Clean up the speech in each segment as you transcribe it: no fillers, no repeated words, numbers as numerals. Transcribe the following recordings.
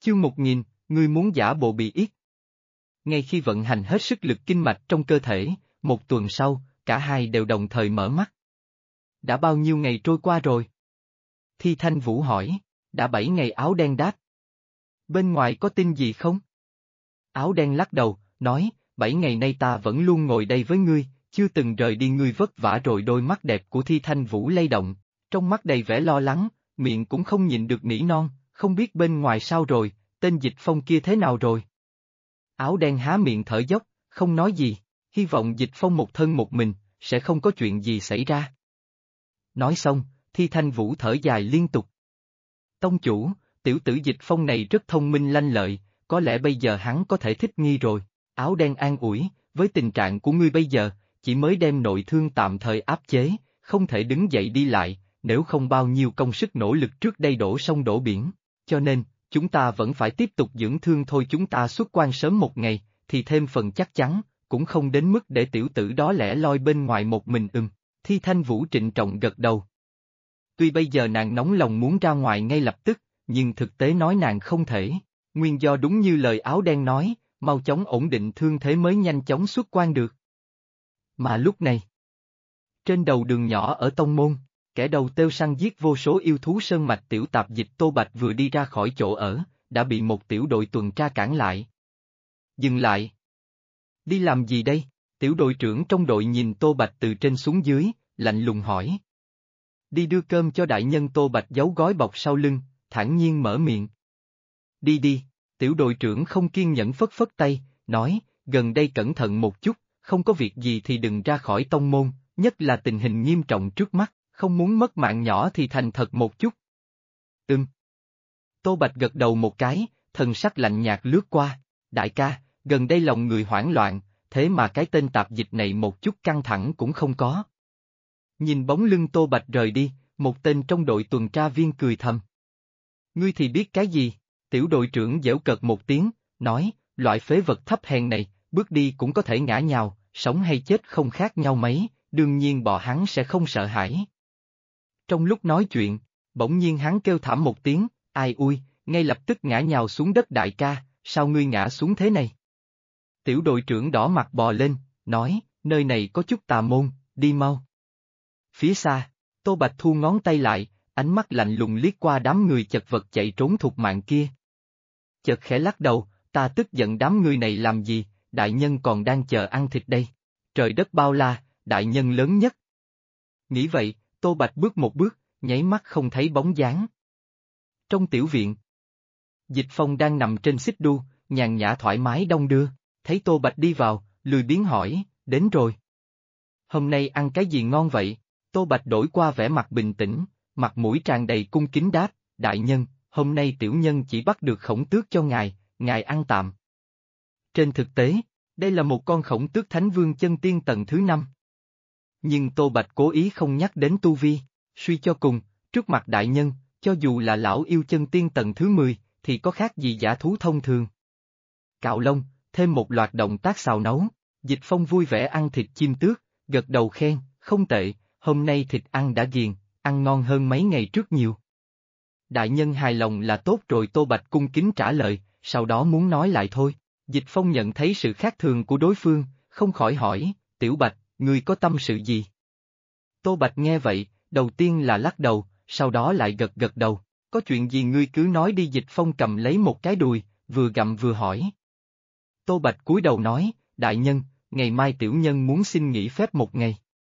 Chương 1000, ngươi muốn giả bộ bị yết. Ngay khi vận hành hết sức lực kinh mạch trong cơ thể, một tuần sau, cả hai đều đồng thời mở mắt. Đã bao nhiêu ngày trôi qua rồi? Thi Thanh Vũ hỏi. Đã 7 ngày. Áo đen đáp. Bên ngoài có tin gì không? Áo đen lắc đầu, nói, 7 ngày nay ta vẫn luôn ngồi đây với ngươi, chưa từng rời đi. Ngươi vất vả rồi. Đôi mắt đẹp của Thi Thanh Vũ lay động, trong mắt đầy vẻ lo lắng, miệng cũng không nhịn được nỉ non, không biết bên ngoài sao rồi, tên Dịch Phong kia thế nào rồi? Áo đen há miệng thở dốc, không nói gì, hy vọng Dịch Phong một thân một mình, sẽ không có chuyện gì xảy ra. Nói xong, Thi Thanh Vũ thở dài liên tục. Tông chủ, tiểu tử Dịch Phong này rất thông minh lanh lợi, có lẽ bây giờ hắn có thể thích nghi rồi. Áo đen an ủi, với tình trạng của ngươi bây giờ, chỉ mới đem nội thương tạm thời áp chế, không thể đứng dậy đi lại, nếu không bao nhiêu công sức nỗ lực trước đây đổ sông đổ biển, cho nên, chúng ta vẫn phải tiếp tục dưỡng thương thôi. Chúng ta xuất quan sớm một ngày, thì thêm phần chắc chắn, cũng không đến mức để tiểu tử đó lẻ loi bên ngoài một mình. Thi Thanh Vũ trịnh trọng gật đầu. Tuy bây giờ nàng nóng lòng muốn ra ngoài ngay lập tức, nhưng thực tế nói nàng không thể, nguyên do đúng như lời áo đen nói, mau chóng ổn định thương thế mới nhanh chóng xuất quan được. Mà lúc này, trên đầu đường nhỏ ở Tông Môn, kẻ đầu têu săn giết vô số yêu thú sơn mạch tiểu tạp dịch Tô Bạch vừa đi ra khỏi chỗ ở, đã bị một tiểu đội tuần tra cản lại. Dừng lại! Đi làm gì đây? Tiểu đội trưởng trong đội nhìn Tô Bạch từ trên xuống dưới, lạnh lùng hỏi. Đi đưa cơm cho đại nhân. Tô Bạch giấu gói bọc sau lưng, thản nhiên mở miệng. Đi đi, tiểu đội trưởng không kiên nhẫn phất phất tay, nói, gần đây cẩn thận một chút, không có việc gì thì đừng ra khỏi tông môn, nhất là tình hình nghiêm trọng trước mắt, không muốn mất mạng nhỏ thì thành thật một chút. Tô Bạch gật đầu một cái, thần sắc lạnh nhạt lướt qua, đại ca, gần đây lòng người hoảng loạn, thế mà cái tên tạp dịch này một chút căng thẳng cũng không có. Nhìn bóng lưng Tô Bạch rời đi, một tên trong đội tuần tra viên cười thầm. Ngươi thì biết cái gì? Tiểu đội trưởng giễu cợt một tiếng, nói, loại phế vật thấp hèn này, bước đi cũng có thể ngã nhào, sống hay chết không khác nhau mấy, đương nhiên bọn hắn sẽ không sợ hãi. Trong lúc nói chuyện, bỗng nhiên hắn kêu thảm một tiếng, ai ui, ngay lập tức ngã nhào xuống đất. Đại ca, sao ngươi ngã xuống thế này? Tiểu đội trưởng đỏ mặt bò lên, nói, nơi này có chút tà môn, đi mau. Phía xa, Tô Bạch thu ngón tay lại, ánh mắt lạnh lùng liếc qua đám người chật vật chạy trốn thục mạng kia. Chợt khẽ lắc đầu, ta tức giận đám người này làm gì, đại nhân còn đang chờ ăn thịt đây. Trời đất bao la, đại nhân lớn nhất. Nghĩ vậy, Tô Bạch bước một bước, nháy mắt không thấy bóng dáng. Trong tiểu viện, Dịch Phong đang nằm trên xích đu, nhàn nhã thoải mái đong đưa, thấy Tô Bạch đi vào, lười biếng hỏi, đến rồi. Hôm nay ăn cái gì ngon vậy? Tô Bạch đổi qua vẻ mặt bình tĩnh, mặt mũi tràn đầy cung kính đáp, đại nhân, hôm nay tiểu nhân chỉ bắt được khổng tước cho ngài ăn tạm. Trên thực tế, đây là một con khổng tước thánh vương chân tiên tầng thứ 5. Nhưng Tô Bạch cố ý không nhắc đến tu vi, suy cho cùng, trước mặt đại nhân, cho dù là lão yêu chân tiên tầng thứ 10, thì có khác gì dã thú thông thường. Cạo lông, thêm một loạt động tác xào nấu, Dịch Phong vui vẻ ăn thịt chim tước, gật đầu khen, không tệ, hôm nay thịt ăn đã ghiền, ăn ngon hơn mấy ngày trước nhiều. Đại nhân hài lòng là tốt rồi. Tô Bạch cung kính trả lời, sau đó muốn nói lại thôi. Dịch Phong nhận thấy sự khác thường của đối phương, không khỏi hỏi, Tiểu Bạch, ngươi có tâm sự gì? Tô Bạch nghe vậy, đầu tiên là lắc đầu, sau đó lại gật gật đầu, có chuyện gì ngươi cứ nói đi. Dịch Phong cầm lấy một cái đùi, vừa gặm vừa hỏi. Tô Bạch cúi đầu nói, đại nhân, ngày mai tiểu nhân muốn xin nghỉ phép một ngày.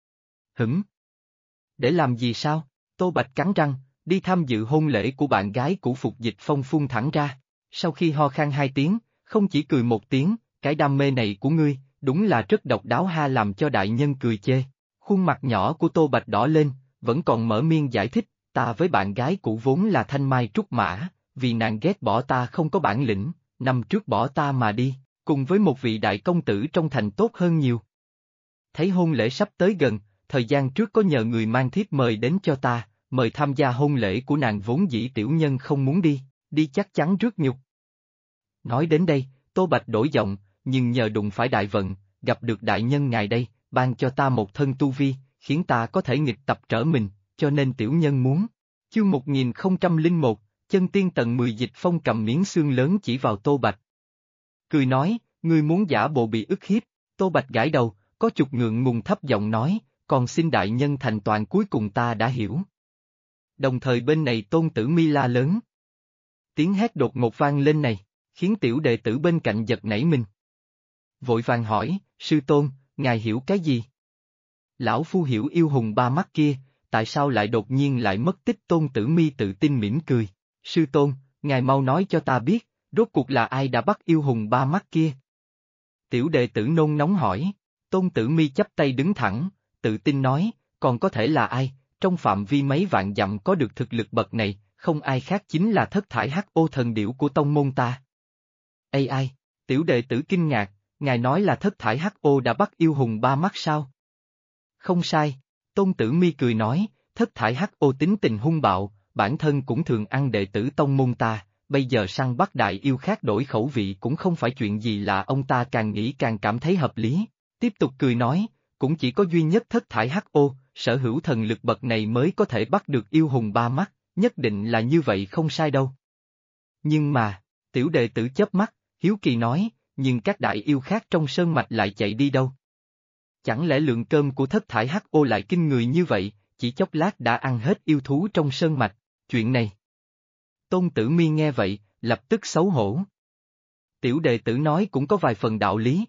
Để làm gì sao? Tô Bạch cắn răng, đi tham dự hôn lễ của bạn gái của Phục. Dịch Phong phun thẳng ra, sau khi ho khan 2 tiếng, không chỉ cười một tiếng, cái đam mê này của ngươi, đúng là rất độc đáo ha. Làm cho đại nhân cười chê. Khuôn mặt nhỏ của Tô Bạch đỏ lên, vẫn còn mở miệng giải thích, ta với bạn gái cũ vốn là thanh mai trúc mã, vì nàng ghét bỏ ta không có bản lĩnh, năm trước bỏ ta mà đi, cùng với một vị đại công tử trong thành tốt hơn nhiều. Thấy hôn lễ sắp tới gần, thời gian trước có nhờ người mang thiếp mời đến cho ta, mời tham gia hôn lễ của nàng, vốn dĩ tiểu nhân không muốn đi chắc chắn rước nhục. Nói đến đây, Tô Bạch đổi giọng, nhưng nhờ đụng phải đại vận, gặp được đại nhân ngài đây, ban cho ta một thân tu vi, khiến ta có thể nghịch tập trở mình, cho nên tiểu nhân muốn. Chương 1001, Chân tiên tầng 10 Dịch Phong cầm miếng xương lớn chỉ vào Tô Bạch. Cười nói, ngươi muốn giả bộ bị ức hiếp. Tô Bạch gãi đầu, có chút ngượng ngùng thấp giọng nói, còn xin đại nhân thành toàn cuối cùng ta đã hiểu. Đồng thời bên này Tôn Tử Mi la lớn. Tiếng hét đột ngột vang lên này, khiến tiểu đệ tử bên cạnh giật nảy mình. Vội vàng hỏi, sư tôn, ngài hiểu cái gì? Lão phu hiểu yêu hùng ba mắt kia, tại sao lại đột nhiên lại mất tích? Tôn Tử Mi tự tin mỉm cười. Sư tôn, ngài mau nói cho ta biết, rốt cuộc là ai đã bắt yêu hùng ba mắt kia? Tiểu đệ tử nôn nóng hỏi. Tôn Tử Mi chắp tay đứng thẳng, tự tin nói, còn có thể là ai, trong phạm vi mấy vạn dặm có được thực lực bậc này, không ai khác chính là thất thải hắc ô thần điểu của tông môn ta. Ai? Tiểu đệ tử kinh ngạc, ngài nói là thất thải hắc ô đã bắt yêu hùng ba mắt sao? Không sai, Tôn Tử Mi cười nói, thất thải hắc ô tính tình hung bạo, bản thân cũng thường ăn đệ tử tông môn ta, bây giờ săn bắt đại yêu khác đổi khẩu vị cũng không phải chuyện gì lạ. Ông ta càng nghĩ càng cảm thấy hợp lý, tiếp tục cười nói, cũng chỉ có duy nhất thất thải hắc ô, sở hữu thần lực bậc này mới có thể bắt được yêu hùng ba mắt, nhất định là như vậy không sai đâu. Nhưng mà, tiểu đệ tử chớp mắt, hiếu kỳ nói, nhưng các đại yêu khác trong sơn mạch lại chạy đi đâu? Chẳng lẽ lượng cơm của thất thải hắc ô lại kinh người như vậy, chỉ chốc lát đã ăn hết yêu thú trong sơn mạch, chuyện này. Tôn Tử Mi nghe vậy, lập tức xấu hổ. Tiểu đệ tử nói cũng có vài phần đạo lý.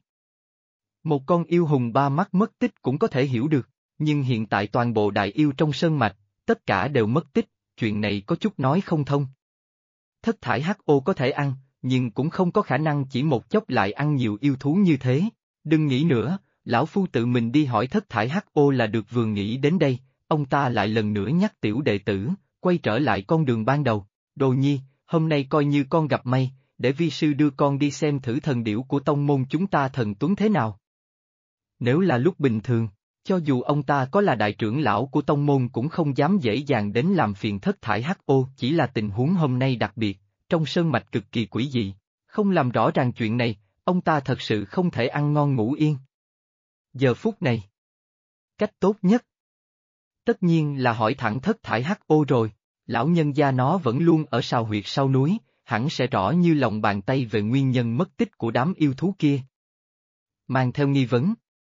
Một con yêu hùng ba mắt mất tích cũng có thể hiểu được, nhưng hiện tại toàn bộ đại yêu trong sơn mạch, tất cả đều mất tích, chuyện này có chút nói không thông. Thất thải hắc ô có thể ăn, nhưng cũng không có khả năng chỉ một chốc lại ăn nhiều yêu thú như thế. Đừng nghĩ nữa, lão phu tự mình đi hỏi thất thải hắc ô là được. Vừa nghĩ đến đây, ông ta lại lần nữa nhắc tiểu đệ tử, quay trở lại con đường ban đầu. Đồ nhi, hôm nay coi như con gặp may, để vi sư đưa con đi xem thử thần điểu của tông môn chúng ta thần tuấn thế nào. Nếu là lúc bình thường, cho dù ông ta có là đại trưởng lão của tông môn cũng không dám dễ dàng đến làm phiền thất thải hắc ô. Chỉ là tình huống hôm nay đặc biệt, trong sơn mạch cực kỳ quỷ dị, không làm rõ ràng chuyện này, ông ta thật sự không thể ăn ngon ngủ yên. Giờ phút này, cách tốt nhất tất nhiên là hỏi thẳng thất thải hắc ô rồi. Lão nhân gia nó vẫn luôn ở sào huyệt sau núi, hẳn sẽ rõ như lòng bàn tay về nguyên nhân mất tích của đám yêu thú kia. Mang theo nghi vấn,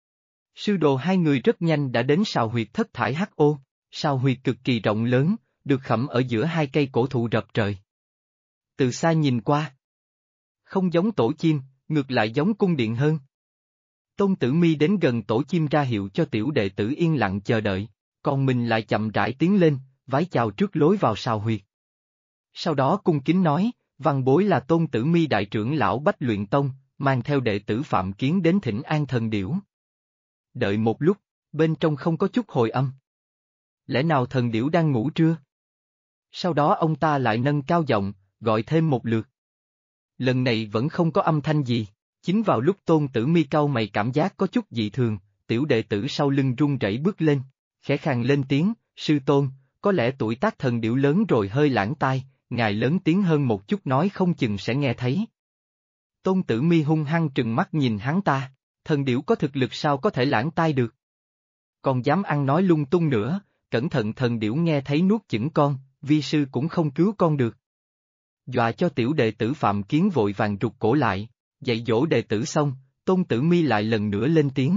sư đồ hai người rất nhanh đã đến sào huyệt thất thải hắc ô. Sào huyệt cực kỳ rộng lớn, được khẩm ở giữa hai cây cổ thụ rập trời. Từ xa nhìn qua, không giống tổ chim, ngược lại giống cung điện hơn. Tôn Tử Mi đến gần tổ chim ra hiệu cho tiểu đệ tử yên lặng chờ đợi, còn mình lại chậm rãi tiến lên, vái chào trước lối vào sào huyệt. Sau đó cung kính nói, văn bối là Tôn Tử Mi đại trưởng lão Bách Luyện Tông, mang theo đệ tử Phạm Kiến đến thỉnh an thần điểu. Đợi một lúc, bên trong không có chút hồi âm. Lẽ nào thần điểu đang ngủ trưa? Sau đó ông ta lại nâng cao giọng, gọi thêm một lượt. Lần này vẫn không có âm thanh gì. Chính vào lúc Tôn Tử Mi cau mày cảm giác có chút dị thường, tiểu đệ tử sau lưng run rẩy bước lên, khẽ khàng lên tiếng, sư tôn, có lẽ tuổi tác thần điểu lớn rồi hơi lãng tai, ngài lớn tiếng hơn một chút nói không chừng sẽ nghe thấy. Tôn Tử Mi hung hăng trừng mắt nhìn hắn ta, thần điểu có thực lực sao có thể lãng tai được? Còn dám ăn nói lung tung nữa, cẩn thận thần điểu nghe thấy nuốt chửng con, vi sư cũng không cứu con được. Dọa cho tiểu đệ tử Phạm Kiến vội vàng rụt cổ lại. Dạy dỗ đệ tử xong, Tôn Tử Mi lại lần nữa lên tiếng.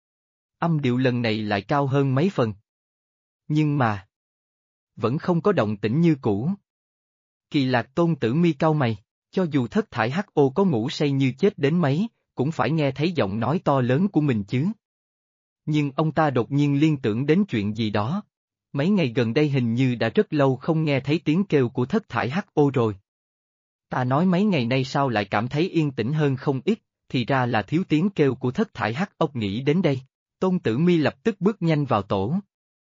Âm điệu lần này lại cao hơn mấy phần. Nhưng mà, vẫn không có động tĩnh như cũ. Kỳ lạc Tôn Tử Mi cau mày, cho dù thất thải hắc ô có ngủ say như chết đến mấy, cũng phải nghe thấy giọng nói to lớn của mình chứ. Nhưng ông ta đột nhiên liên tưởng đến chuyện gì đó. Mấy ngày gần đây hình như đã rất lâu không nghe thấy tiếng kêu của thất thải hắc ô rồi. Ta nói mấy ngày nay sao lại cảm thấy yên tĩnh hơn không ít, thì ra là thiếu tiếng kêu của thất thải hắc ốc. Nghĩ đến đây, Tôn Tử Mi lập tức bước nhanh vào tổ.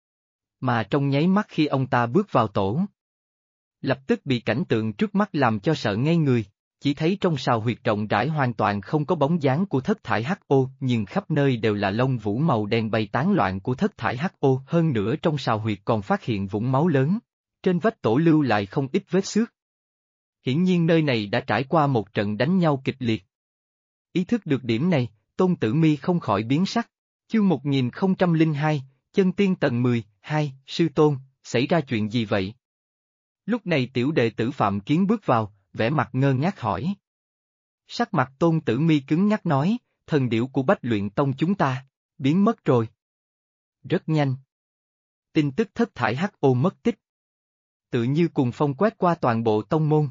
Mà trong nháy mắt khi ông ta bước vào tổ, lập tức bị cảnh tượng trước mắt làm cho sợ ngây người, chỉ thấy trong sào huyệt rộng rãi hoàn toàn không có bóng dáng của thất thải hắc ô, nhưng khắp nơi đều là lông vũ màu đen bay tán loạn của thất thải hắc ô. Hơn nữa trong sào huyệt còn phát hiện vũng máu lớn, trên vách tổ lưu lại không ít vết xước. Hiển nhiên nơi này đã trải qua một trận đánh nhau kịch liệt. Ý thức được điểm này, Tôn Tử Mi không khỏi biến sắc. Chương 1002, chân tiên tầng 10, 2, sư tôn, xảy ra chuyện gì vậy? Lúc này tiểu đệ tử Phạm Kiến bước vào, vẻ mặt ngơ ngác hỏi. Sắc mặt Tôn Tử Mi cứng nhắc nói, thần điểu của Bách Luyện Tông chúng ta, biến mất rồi. Rất nhanh. Tin tức thất thải HO mất tích. Tự như cùng phong quét qua toàn bộ tông môn.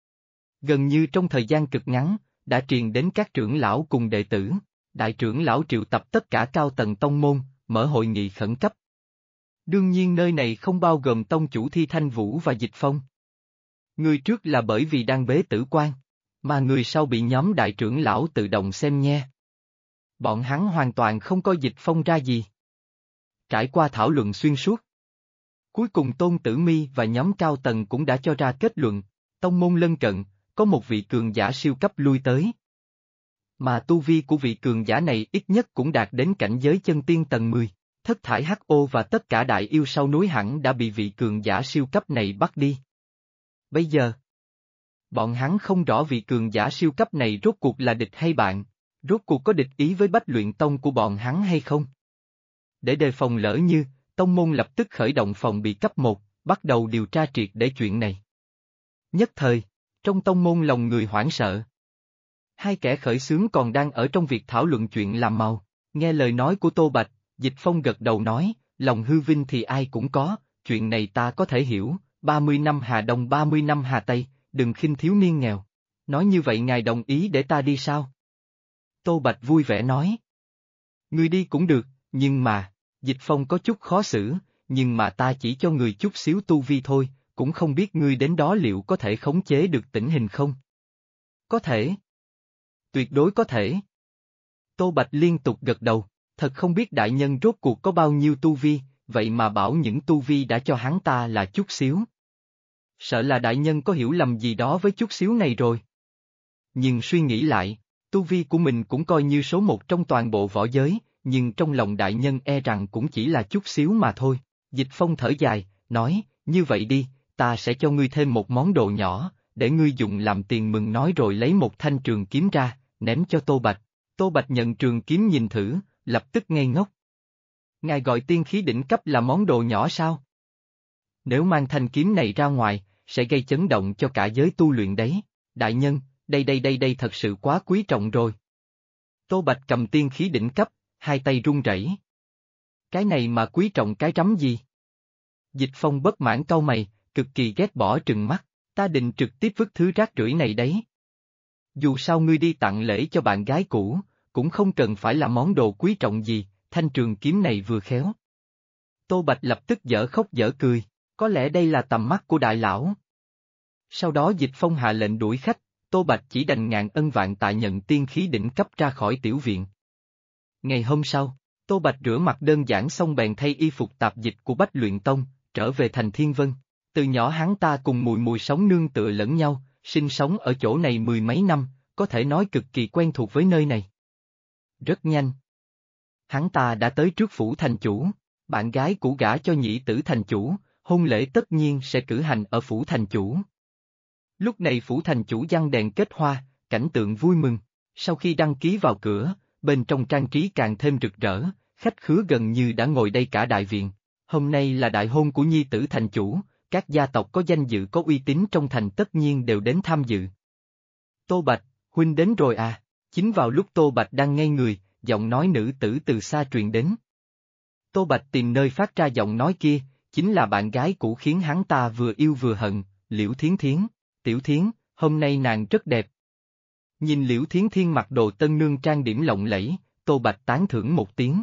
Gần như trong thời gian cực ngắn, đã truyền đến các trưởng lão cùng đệ tử. Đại trưởng lão triệu tập tất cả cao tầng tông môn, mở hội nghị khẩn cấp. Đương nhiên nơi này không bao gồm tông chủ Thi Thanh Vũ và Dịch Phong. Người trước là bởi vì đang bế tử quan, mà người sau bị nhóm đại trưởng lão tự động xem nhe. Bọn hắn hoàn toàn không coi Dịch Phong ra gì. Trải qua thảo luận xuyên suốt. Cuối cùng Tôn Tử Mi và nhóm cao tầng cũng đã cho ra kết luận, tông môn lân cận, có một vị cường giả siêu cấp lui tới. Mà tu vi của vị cường giả này ít nhất cũng đạt đến cảnh giới chân tiên tầng 10, thất thải HO và tất cả đại yêu sau núi hẳn đã bị vị cường giả siêu cấp này bắt đi. Bây giờ, bọn hắn không rõ vị cường giả siêu cấp này rốt cuộc là địch hay bạn, rốt cuộc có địch ý với Bách Luyện Tông của bọn hắn hay không. Để đề phòng lỡ như, tông môn lập tức khởi động phòng bị cấp 1, bắt đầu điều tra triệt để chuyện này. Nhất thời, trong tông môn lòng người hoảng sợ. Hai kẻ khởi xướng còn đang ở trong việc thảo luận chuyện làm màu, nghe lời nói của Tô Bạch, Dịch Phong gật đầu nói, lòng hư vinh thì ai cũng có, chuyện này ta có thể hiểu, 30 năm Hà Đông 30 năm Hà Tây, đừng khinh thiếu niên nghèo. Nói như vậy ngài đồng ý để ta đi sao? Tô Bạch vui vẻ nói. Ngươi đi cũng được, nhưng mà, Dịch Phong có chút khó xử, nhưng mà ta chỉ cho người chút xíu tu vi thôi, cũng không biết ngươi đến đó liệu có thể khống chế được tình hình không? Có thể. Tuyệt đối có thể. Tô Bạch liên tục gật đầu, thật không biết đại nhân rốt cuộc có bao nhiêu tu vi, vậy mà bảo những tu vi đã cho hắn ta là chút xíu. Sợ là đại nhân có hiểu lầm gì đó với chút xíu này rồi. Nhưng suy nghĩ lại, tu vi của mình cũng coi như số một trong toàn bộ võ giới, nhưng trong lòng đại nhân e rằng cũng chỉ là chút xíu mà thôi. Dịch Phong thở dài, nói, như vậy đi, ta sẽ cho ngươi thêm một món đồ nhỏ, để ngươi dùng làm tiền mừng nói rồi lấy một thanh trường kiếm ra, ném cho Tô Bạch. Tô Bạch nhận trường kiếm nhìn thử, lập tức ngây ngốc. Ngài gọi tiên khí đỉnh cấp là món đồ nhỏ sao? Nếu mang thanh kiếm này ra ngoài, sẽ gây chấn động cho cả giới tu luyện đấy. Đại nhân, đây thật sự quá quý trọng rồi. Tô Bạch cầm tiên khí đỉnh cấp, hai tay run rẩy. Cái này mà quý trọng cái rắm gì? Dịch Phong bất mãn cau mày, cực kỳ ghét bỏ trừng mắt, ta định trực tiếp vứt thứ rác rưởi này đấy. Dù sao ngươi đi tặng lễ cho bạn gái cũ, cũng không cần phải là món đồ quý trọng gì, thanh trường kiếm này vừa khéo. Tô Bạch lập tức dở khóc dở cười, có lẽ đây là tầm mắt của đại lão. Sau đó Dịch Phong hạ lệnh đuổi khách, Tô Bạch chỉ đành ngàn ân vạn tạ nhận tiên khí đỉnh cấp ra khỏi tiểu viện. Ngày hôm sau, Tô Bạch rửa mặt đơn giản xong bèn thay y phục tạp dịch của Bách Luyện Tông, trở về thành Thiên Vân. Từ nhỏ hắn ta cùng mùi mùi sống nương tựa lẫn nhau, sinh sống ở chỗ này mười mấy năm, có thể nói cực kỳ quen thuộc với nơi này. Rất nhanh. Hắn ta đã tới trước phủ thành chủ, bạn gái của gả cho nhị tử thành chủ, hôn lễ tất nhiên sẽ cử hành ở phủ thành chủ. Lúc này phủ thành chủ giăng đèn kết hoa, cảnh tượng vui mừng, sau khi đăng ký vào cửa, bên trong trang trí càng thêm rực rỡ, khách khứa gần như đã ngồi đây cả đại viện. Hôm nay là đại hôn của nhi tử thành chủ, các gia tộc có danh dự có uy tín trong thành tất nhiên đều đến tham dự. Tô Bạch, huynh đến rồi à? Chính vào lúc Tô Bạch đang ngây người, giọng nói nữ tử từ xa truyền đến. Tô Bạch tìm nơi phát ra giọng nói kia, chính là bạn gái cũ khiến hắn ta vừa yêu vừa hận, Liễu Thiến Thiến. Tiểu Thiến, hôm nay nàng rất đẹp. Nhìn Liễu Thiến Thiến mặc đồ tân nương trang điểm lộng lẫy, Tô Bạch tán thưởng một tiếng.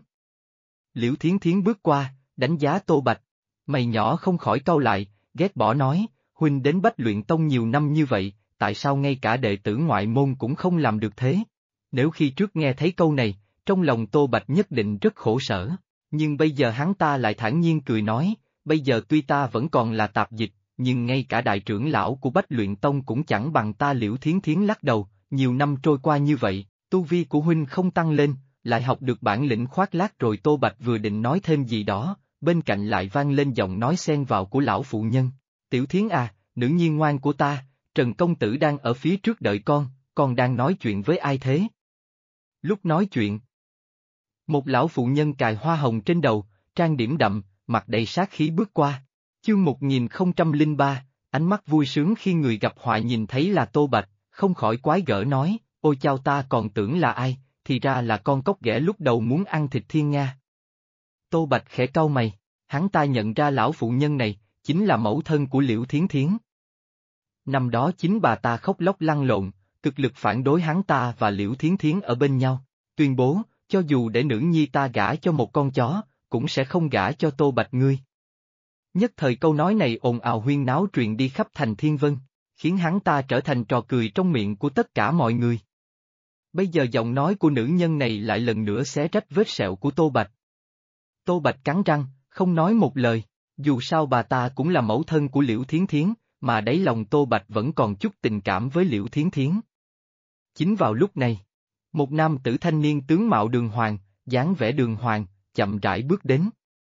Liễu Thiến Thiến bước qua, đánh giá Tô Bạch, mày nhỏ không khỏi cau lại, ghét bỏ nói, huynh đến Bách Luyện Tông nhiều năm như vậy, tại sao ngay cả đệ tử ngoại môn cũng không làm được thế? Nếu khi trước nghe thấy câu này, trong lòng Tô Bạch nhất định rất khổ sở, nhưng bây giờ hắn ta lại thản nhiên cười nói, bây giờ tuy ta vẫn còn là tạp dịch, nhưng ngay cả đại trưởng lão của Bách Luyện Tông cũng chẳng bằng ta. Liễu Thiến Thiến lắc đầu, nhiều năm trôi qua như vậy, tu vi của huynh không tăng lên, lại học được bản lĩnh khoác lác rồi. Tô Bạch vừa định nói thêm gì đó, bên cạnh lại vang lên giọng nói xen vào của lão phụ nhân. Tiểu Thiến à, nữ nhi ngoan của ta, Trần công tử đang ở phía trước đợi con đang nói chuyện với ai thế? Lúc nói chuyện, một lão phụ nhân cài hoa hồng trên đầu, trang điểm đậm, mặt đầy sát khí bước qua. Chương 1003, Ánh mắt vui sướng khi người gặp họa nhìn thấy là Tô Bạch, không khỏi quái gở nói, ôi chao ta còn tưởng là ai, thì ra là con cóc ghẻ lúc đầu muốn ăn thịt thiên nga. Tô Bạch khẽ cau mày, hắn ta nhận ra lão phụ nhân này, chính là mẫu thân của Liễu Thiến Thiến. Năm đó chính bà ta khóc lóc lăn lộn, cực lực phản đối hắn ta và Liễu Thiến Thiến ở bên nhau, tuyên bố, cho dù để nữ nhi ta gả cho một con chó, cũng sẽ không gả cho Tô Bạch ngươi. Nhất thời câu nói này ồn ào huyên náo truyền đi khắp thành Thiên Vân, khiến hắn ta trở thành trò cười trong miệng của tất cả mọi người. Bây giờ giọng nói của nữ nhân này lại lần nữa xé rách vết sẹo của Tô Bạch. Tô Bạch cắn răng, không nói một lời, dù sao bà ta cũng là mẫu thân của Liễu Thiến Thiến, mà đáy lòng Tô Bạch vẫn còn chút tình cảm với Liễu Thiến Thiến. Chính vào lúc này, một nam tử thanh niên tướng mạo đường hoàng, dáng vẻ đường hoàng, chậm rãi bước đến.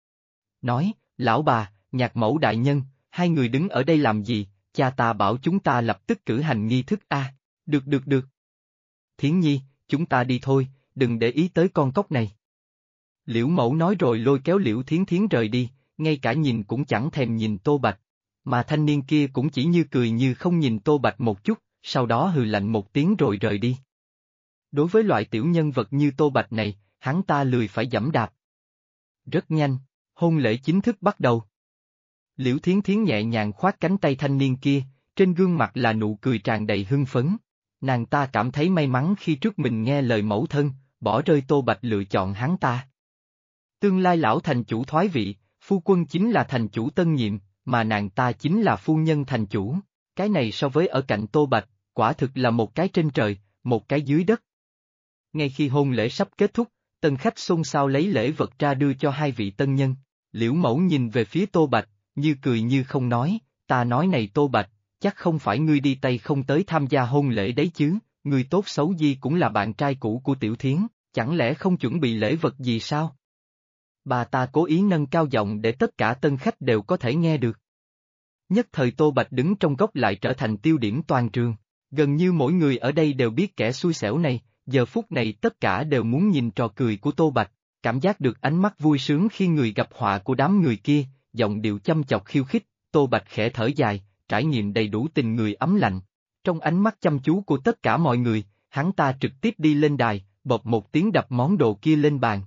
Nói, lão bà, nhạc mẫu đại nhân, hai người đứng ở đây làm gì, cha ta bảo chúng ta lập tức cử hành nghi thức a. Được. Thiến nhi, chúng ta đi thôi, đừng để ý tới con cóc này. Liễu mẫu nói rồi lôi kéo Liễu Thiến Thiến rời đi, ngay cả nhìn cũng chẳng thèm nhìn Tô Bạch. Mà thanh niên kia cũng chỉ như cười như không nhìn Tô Bạch một chút, sau đó hừ lạnh một tiếng rồi rời đi. Đối với loại tiểu nhân vật như Tô Bạch này, hắn ta lười phải giẫm đạp. Rất nhanh, hôn lễ chính thức bắt đầu. Liễu Thiến Thiến nhẹ nhàng khoác cánh tay thanh niên kia, trên gương mặt là nụ cười tràn đầy hưng phấn. Nàng ta cảm thấy may mắn khi trước mình nghe lời mẫu thân, bỏ rơi Tô Bạch lựa chọn hắn ta. Tương lai lão thành chủ thoái vị, phu quân chính là thành chủ tân nhiệm, mà nàng ta chính là phu nhân thành chủ. Cái này so với ở cạnh Tô Bạch, quả thực là một cái trên trời, một cái dưới đất. Ngay khi hôn lễ sắp kết thúc, tân khách xôn xao lấy lễ vật ra đưa cho hai vị tân nhân. Liễu mẫu nhìn về phía Tô Bạch, như cười như không nói, ta nói này Tô Bạch, chắc không phải ngươi đi tay không tới tham gia hôn lễ đấy chứ, ngươi tốt xấu gì cũng là bạn trai cũ của Tiểu Thiến, chẳng lẽ không chuẩn bị lễ vật gì sao? Bà ta cố ý nâng cao giọng để tất cả tân khách đều có thể nghe được. Nhất thời Tô Bạch đứng trong góc lại trở thành tiêu điểm toàn trường, gần như mỗi người ở đây đều biết kẻ xui xẻo này, giờ phút này tất cả đều muốn nhìn trò cười của Tô Bạch, cảm giác được ánh mắt vui sướng khi người gặp họa của đám người kia, giọng điệu chăm chọc khiêu khích, Tô Bạch khẽ thở dài, trải nghiệm đầy đủ tình người ấm lạnh. Trong ánh mắt chăm chú của tất cả mọi người, hắn ta trực tiếp đi lên đài, bộp một tiếng đập món đồ kia lên bàn.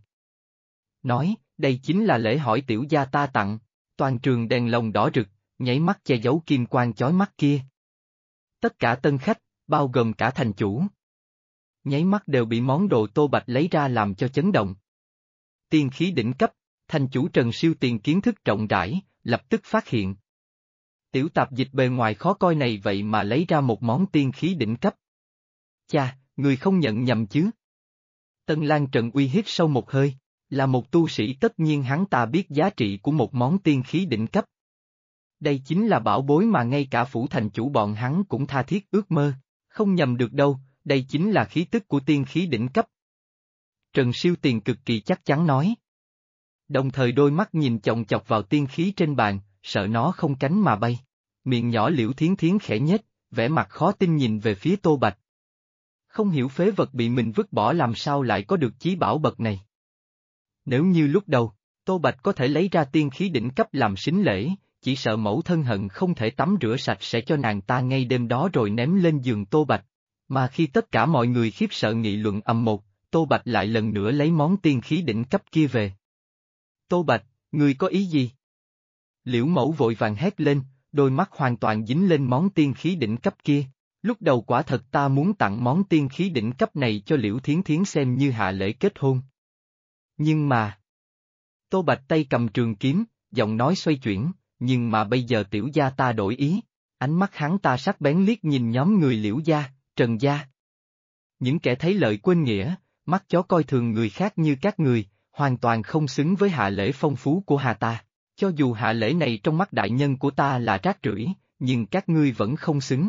Nói, đây chính là lễ hỏi tiểu gia ta tặng, toàn trường đèn lồng đỏ rực, nháy mắt che giấu kim quang chói mắt kia. Tất cả tân khách, bao gồm cả thành chủ, nháy mắt đều bị món đồ Tô Bạch lấy ra làm cho chấn động. Tiên khí đỉnh cấp, thành chủ Trần Siêu Tiền kiến thức rộng rãi, lập tức phát hiện. Tiểu tạp dịch bề ngoài khó coi này vậy mà lấy ra một món tiên khí đỉnh cấp. Cha, người không nhận nhầm chứ? Tân Lan Trần Uy hít sâu một hơi, là một tu sĩ tất nhiên hắn ta biết giá trị của một món tiên khí đỉnh cấp. Đây chính là bảo bối mà ngay cả phủ thành chủ bọn hắn cũng tha thiết ước mơ, không nhầm được đâu, đây chính là khí tức của tiên khí đỉnh cấp. Trần Siêu Tiền cực kỳ chắc chắn nói. Đồng thời đôi mắt nhìn chòng chọc vào tiên khí trên bàn, sợ nó không cánh mà bay. Miệng nhỏ Liễu Thiến Thiến khẽ nhếch, vẻ mặt khó tin nhìn về phía Tô Bạch. Không hiểu phế vật bị mình vứt bỏ làm sao lại có được chí bảo bậc này. Nếu như lúc đầu, Tô Bạch có thể lấy ra tiên khí đỉnh cấp làm sính lễ, chỉ sợ mẫu thân hận không thể tắm rửa sạch sẽ cho nàng ta ngay đêm đó rồi ném lên giường Tô Bạch. Mà khi tất cả mọi người khiếp sợ nghị luận ầm một, Tô Bạch lại lần nữa lấy món tiên khí đỉnh cấp kia về. Tô Bạch, ngươi có ý gì? Liễu mẫu vội vàng hét lên, đôi mắt hoàn toàn dính lên món tiên khí đỉnh cấp kia. Lúc đầu quả thật ta muốn tặng món tiên khí đỉnh cấp này cho Liễu Thiến Thiến xem như hạ lễ kết hôn. Nhưng mà... Tô Bạch tay cầm trường kiếm, giọng nói xoay chuyển, nhưng mà bây giờ tiểu gia ta đổi ý. Ánh mắt hắn ta sắc bén liếc nhìn nhóm người Liễu gia, Trần gia. Những kẻ thấy lợi quên nghĩa, mắt chó coi thường người khác như các người, hoàn toàn không xứng với hạ lễ phong phú của hà ta. Cho dù hạ lễ này trong mắt đại nhân của ta là rác rưởi, nhưng các ngươi vẫn không xứng.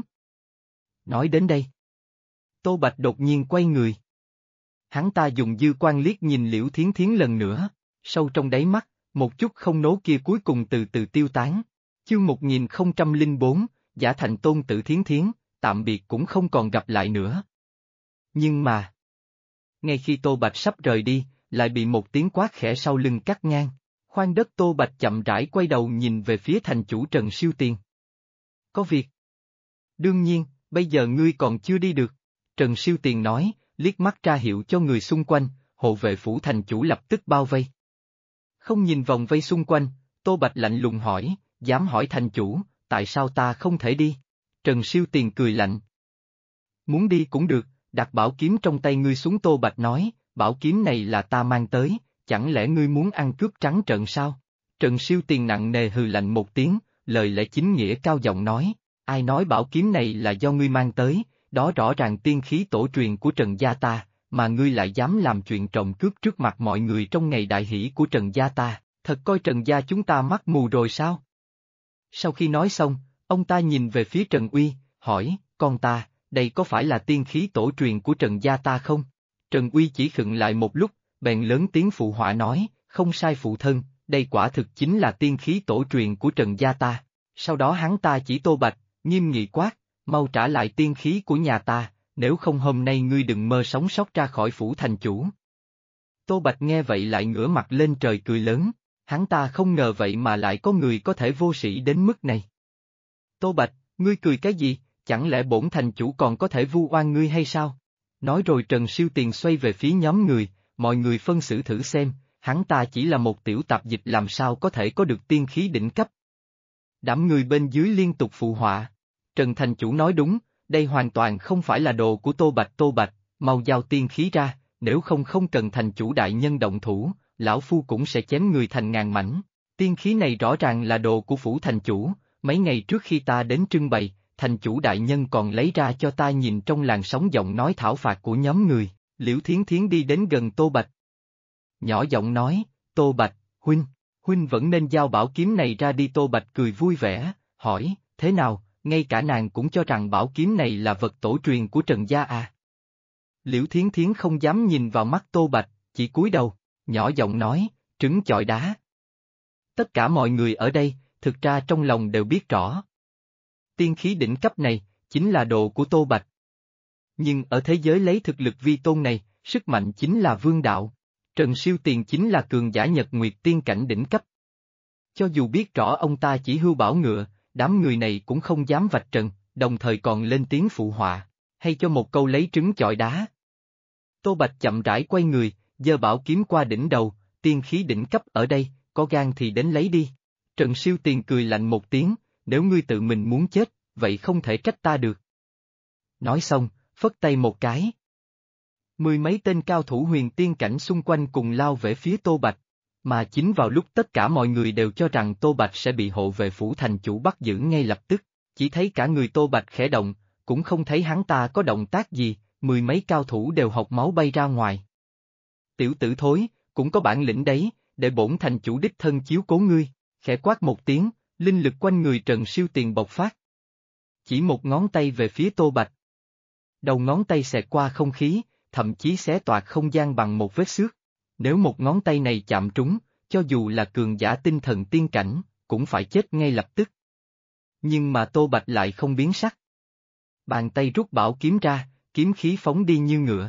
Nói đến đây, Tô Bạch đột nhiên quay người. Hắn ta dùng dư quan liếc nhìn Liễu Thiến Thiến lần nữa, sâu trong đáy mắt, một chút không nố kia cuối cùng từ từ tiêu tán. Chương 1004, giả thành tôn tử Thiến Thiến, tạm biệt cũng không còn gặp lại nữa. Nhưng mà, ngay khi Tô Bạch sắp rời đi, lại bị một tiếng quát khẽ sau lưng cắt ngang. Khoan đất Tô Bạch chậm rãi quay đầu nhìn về phía thành chủ Trần Siêu Tiền. Có việc. Đương nhiên, bây giờ ngươi còn chưa đi được. Trần Siêu Tiền nói, liếc mắt ra hiệu cho người xung quanh, hộ vệ phủ thành chủ lập tức bao vây. Không nhìn vòng vây xung quanh, Tô Bạch lạnh lùng hỏi, dám hỏi thành chủ, tại sao ta không thể đi? Trần Siêu Tiền cười lạnh. Muốn đi cũng được, đặt bảo kiếm trong tay ngươi xuống. Tô Bạch nói, bảo kiếm này là ta mang tới, chẳng lẽ ngươi muốn ăn cướp trắng trợn sao? Trần Siêu Tiền nặng nề hừ lạnh một tiếng, lời lẽ chính nghĩa cao giọng nói, ai nói bảo kiếm này là do ngươi mang tới, đó rõ ràng tiên khí tổ truyền của Trần gia ta, mà ngươi lại dám làm chuyện trộm cướp trước mặt mọi người trong ngày đại hỷ của Trần gia ta, thật coi Trần gia chúng ta mắt mù rồi sao? Sau khi nói xong, ông ta nhìn về phía Trần Uy, hỏi, con ta, đây có phải là tiên khí tổ truyền của Trần gia ta không? Trần Uy chỉ khựng lại một lúc, bèn lớn tiếng phụ họa nói, không sai phụ thân, đây quả thực chính là tiên khí tổ truyền của Trần gia ta. Sau đó hắn ta chỉ Tô Bạch, nghiêm nghị quát, mau trả lại tiên khí của nhà ta, nếu không hôm nay ngươi đừng mơ sống sót ra khỏi phủ thành chủ. Tô Bạch nghe vậy lại ngửa mặt lên trời cười lớn, hắn ta không ngờ vậy mà lại có người có thể vô sĩ đến mức này. Tô Bạch, ngươi cười cái gì, chẳng lẽ bổn thành chủ còn có thể vu oan ngươi hay sao? Nói rồi Trần Siêu Tiền xoay về phía nhóm người, mọi người phân xử thử xem, hắn ta chỉ là một tiểu tạp dịch làm sao có thể có được tiên khí đỉnh cấp. Đám người bên dưới liên tục phụ họa. Trần thành chủ nói đúng, đây hoàn toàn không phải là đồ của Tô Bạch. Tô Bạch, mau giao tiên khí ra, nếu không cần thành chủ đại nhân động thủ, lão phu cũng sẽ chém người thành ngàn mảnh. Tiên khí này rõ ràng là đồ của phủ thành chủ, mấy ngày trước khi ta đến trưng bày, thành chủ đại nhân còn lấy ra cho ta nhìn. Trong làn sóng giọng nói thảo phạt của nhóm người, Liễu Thiến Thiến đi đến gần Tô Bạch. Nhỏ giọng nói, Tô Bạch, huynh vẫn nên giao bảo kiếm này ra đi. Tô Bạch cười vui vẻ, hỏi, thế nào, ngay cả nàng cũng cho rằng bảo kiếm này là vật tổ truyền của Trần gia à? Liễu Thiến Thiến không dám nhìn vào mắt Tô Bạch, chỉ cúi đầu, nhỏ giọng nói, trứng chọi đá. Tất cả mọi người ở đây, thực ra trong lòng đều biết rõ. Tiên khí đỉnh cấp này, chính là đồ của Tô Bạch. Nhưng ở thế giới lấy thực lực vi tôn này, sức mạnh chính là vương đạo. Trần Siêu Tiền chính là cường giả Nhật Nguyệt tiên cảnh đỉnh cấp. Cho dù biết rõ ông ta chỉ hưu bảo ngựa, đám người này cũng không dám vạch trần, đồng thời còn lên tiếng phụ họa, hay cho một câu lấy trứng chọi đá. Tô Bạch chậm rãi quay người, giơ bảo kiếm qua đỉnh đầu, tiên khí đỉnh cấp ở đây, có gan thì đến lấy đi. Trần Siêu Tiền cười lạnh một tiếng, nếu ngươi tự mình muốn chết, vậy không thể trách ta được. Nói xong, phất tay một cái. Mười mấy tên cao thủ huyền tiên cảnh xung quanh cùng lao về phía Tô Bạch, mà chính vào lúc tất cả mọi người đều cho rằng Tô Bạch sẽ bị hộ vệ phủ thành chủ bắt giữ ngay lập tức, chỉ thấy cả người Tô Bạch khẽ động, cũng không thấy hắn ta có động tác gì, mười mấy cao thủ đều hộc máu bay ra ngoài. Tiểu tử thối, cũng có bản lĩnh đấy, để bổn thành chủ đích thân chiếu cố ngươi, khẽ quát một tiếng, linh lực quanh người Trần Siêu Tiền bộc phát. Chỉ một ngón tay về phía Tô Bạch. Đầu ngón tay xẹt qua không khí, thậm chí xé toạc không gian bằng một vết xước. Nếu một ngón tay này chạm trúng, cho dù là cường giả tinh thần tiên cảnh, cũng phải chết ngay lập tức. Nhưng mà Tô Bạch lại không biến sắc. Bàn tay rút bảo kiếm ra, kiếm khí phóng đi như ngựa.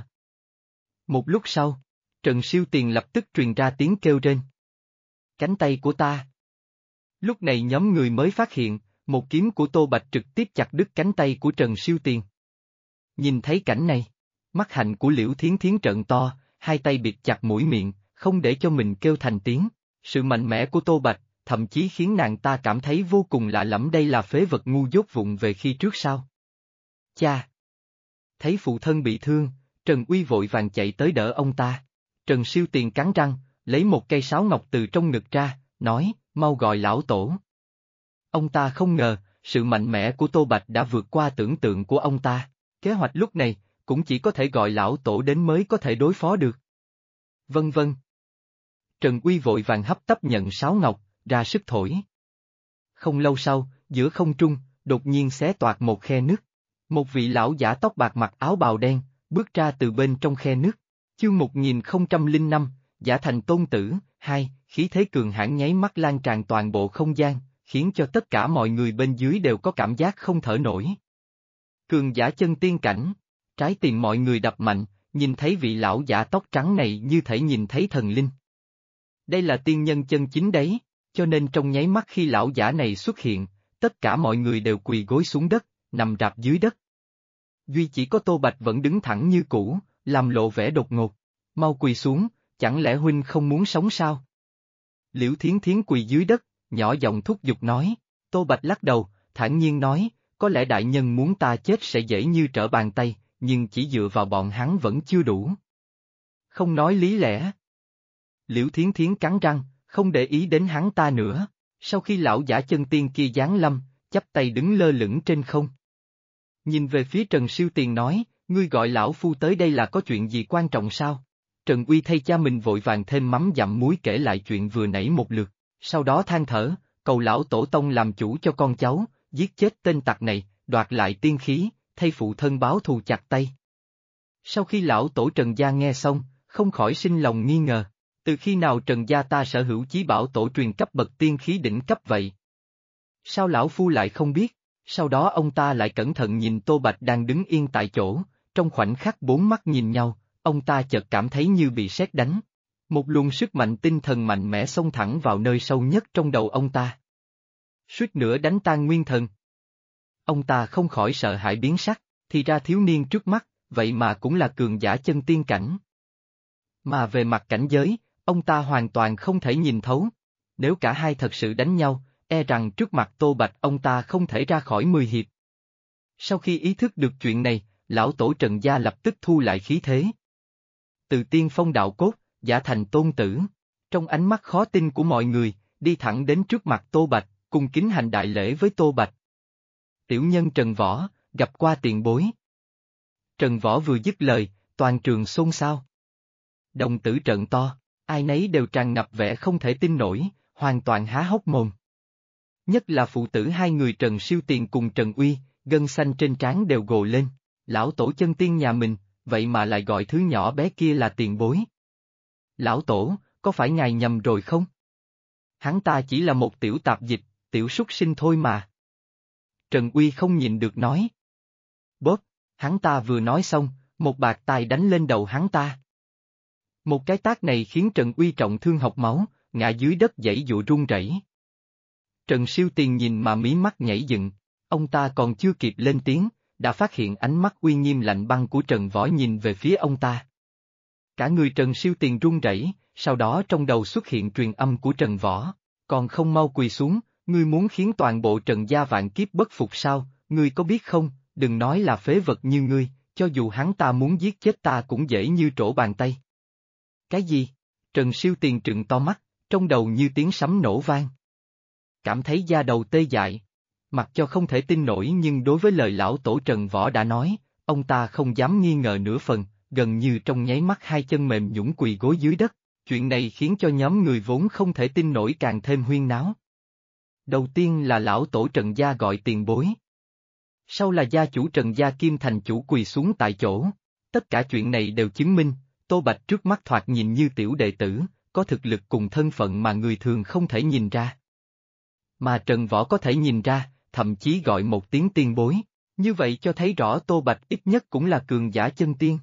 Một lúc sau, Trần Siêu Tiền lập tức truyền ra tiếng kêu rên. Cánh tay của ta. Lúc này nhóm người mới phát hiện, một kiếm của Tô Bạch trực tiếp chặt đứt cánh tay của Trần Siêu Tiền. Nhìn thấy cảnh này, mắt hạnh của Liễu Thiến Thiến trợn to, hai tay bịt chặt mũi miệng, không để cho mình kêu thành tiếng. Sự mạnh mẽ của Tô Bạch, thậm chí khiến nàng ta cảm thấy vô cùng lạ lẫm. Đây là phế vật ngu dốt vụng về khi trước sao? Cha! Thấy phụ thân bị thương, Trần Uy vội vàng chạy tới đỡ ông ta. Trần Siêu Tiền cắn răng, lấy một cây sáo ngọc từ trong ngực ra, nói, mau gọi lão tổ. Ông ta không ngờ, sự mạnh mẽ của Tô Bạch đã vượt qua tưởng tượng của ông ta. Kế hoạch lúc này, cũng chỉ có thể gọi lão tổ đến mới có thể đối phó được. Vân vân. Trần Uy vội vàng hấp tấp nhận sáo ngọc, ra sức thổi. Không lâu sau, giữa không trung, đột nhiên xé toạc một khe nứt. Một vị lão giả tóc bạc mặc áo bào đen, bước ra từ bên trong khe nứt. Chương 1005, Giả Thành Tôn Tử, 2, khí thế cường hãn nháy mắt lan tràn toàn bộ không gian, khiến cho tất cả mọi người bên dưới đều có cảm giác không thở nổi. Cường giả chân tiên cảnh, trái tim mọi người đập mạnh, nhìn thấy vị lão giả tóc trắng này như thể nhìn thấy thần linh. Đây là tiên nhân chân chính đấy, cho nên trong nháy mắt khi lão giả này xuất hiện, tất cả mọi người đều quỳ gối xuống đất, nằm rạp dưới đất. Duy chỉ có Tô Bạch vẫn đứng thẳng như cũ, làm lộ vẻ đột ngột. Mau quỳ xuống, chẳng lẽ huynh không muốn sống sao? Liễu Thiến Thiến quỳ dưới đất, nhỏ giọng thúc giục nói. Tô Bạch lắc đầu, thản nhiên nói, có lẽ đại nhân muốn ta chết sẽ dễ như trở bàn tay, nhưng chỉ dựa vào bọn hắn vẫn chưa đủ. Không nói lý lẽ. Liễu Thiến Thiến cắn răng, không để ý đến hắn ta nữa. Sau khi lão giả chân tiên kia giáng lâm, chắp tay đứng lơ lửng trên không. Nhìn về phía Trần Siêu Tiền nói, ngươi gọi lão phu tới đây là có chuyện gì quan trọng sao? Trần Uy thay cha mình vội vàng thêm mắm dặm muối kể lại chuyện vừa nãy một lượt, sau đó than thở, cầu lão tổ tông làm chủ cho con cháu, giết chết tên tặc này, đoạt lại tiên khí, thay phụ thân báo thù chặt tay. Sau khi lão tổ Trần gia nghe xong, không khỏi sinh lòng nghi ngờ, từ khi nào Trần gia ta sở hữu chí bảo tổ truyền cấp bậc tiên khí đỉnh cấp vậy? Sao lão phu lại không biết? Sau đó ông ta lại cẩn thận nhìn Tô Bạch đang đứng yên tại chỗ, trong khoảnh khắc bốn mắt nhìn nhau, ông ta chợt cảm thấy như bị sét đánh. Một luồng sức mạnh tinh thần mạnh mẽ xông thẳng vào nơi sâu nhất trong đầu ông ta. Suýt nữa đánh tan nguyên thần. Ông ta không khỏi sợ hãi biến sắc, thì ra thiếu niên trước mắt, vậy mà cũng là cường giả chân tiên cảnh. Mà về mặt cảnh giới, ông ta hoàn toàn không thể nhìn thấu. Nếu cả hai thật sự đánh nhau, e rằng trước mặt Tô Bạch ông ta không thể ra khỏi 10 hiệp. Sau khi ý thức được chuyện này, lão tổ Trần gia lập tức thu lại khí thế. Từ tiên phong đạo cốt, giả thành tôn tử. Trong ánh mắt khó tin của mọi người, đi thẳng đến trước mặt Tô Bạch, cung kính hành đại lễ với Tô Bạch. Tiểu nhân Trần Võ, gặp qua tiền bối. Trần Võ vừa dứt lời, toàn trường xôn xao. Đồng tử trợn to, ai nấy đều tràn ngập vẻ không thể tin nổi, hoàn toàn há hốc mồm. Nhất là phụ tử hai người Trần Siêu Tiền cùng Trần Uy, gân xanh trên trán đều gồ lên, lão tổ chân tiên nhà mình, vậy mà lại gọi thứ nhỏ bé kia là tiền bối. Lão tổ, có phải ngài nhầm rồi không? Hắn ta chỉ là một tiểu tạp dịch, tiểu súc sinh thôi mà. Trần Uy không nhịn được nói. Bóp, hắn ta vừa nói xong, một bạt tai đánh lên đầu hắn ta. Một cái tát này khiến Trần Uy trọng thương học máu, ngã dưới đất giãy giụa run rẩy. Trần Siêu Tiền nhìn mà mí mắt nhảy dựng, ông ta còn chưa kịp lên tiếng, đã phát hiện ánh mắt uy nghiêm lạnh băng của Trần Võ nhìn về phía ông ta. Cả người Trần Siêu Tiền run rẩy, sau đó trong đầu xuất hiện truyền âm của Trần Võ, còn không mau quỳ xuống, ngươi muốn khiến toàn bộ Trần gia vạn kiếp bất phục sao, ngươi có biết không, đừng nói là phế vật như ngươi, cho dù hắn ta muốn giết chết ta cũng dễ như trổ bàn tay. Cái gì? Trần Siêu Tiền trừng to mắt, trong đầu như tiếng sấm nổ vang. Cảm thấy da đầu tê dại. Mặc cho không thể tin nổi nhưng đối với lời lão tổ Trần Võ đã nói, ông ta không dám nghi ngờ nửa phần, gần như trong nháy mắt hai chân mềm nhũn quỳ gối dưới đất. Chuyện này khiến cho nhóm người vốn không thể tin nổi càng thêm huyên náo. Đầu tiên là lão tổ Trần gia gọi tiền bối. Sau là gia chủ Trần gia Kim thành chủ quỳ xuống tại chỗ. Tất cả chuyện này đều chứng minh, Tô Bạch trước mắt thoạt nhìn như tiểu đệ tử, có thực lực cùng thân phận mà người thường không thể nhìn ra. Mà Trần Võ có thể nhìn ra, thậm chí gọi một tiếng tiên bối, như vậy cho thấy rõ Tô Bạch ít nhất cũng là cường giả chân tiên.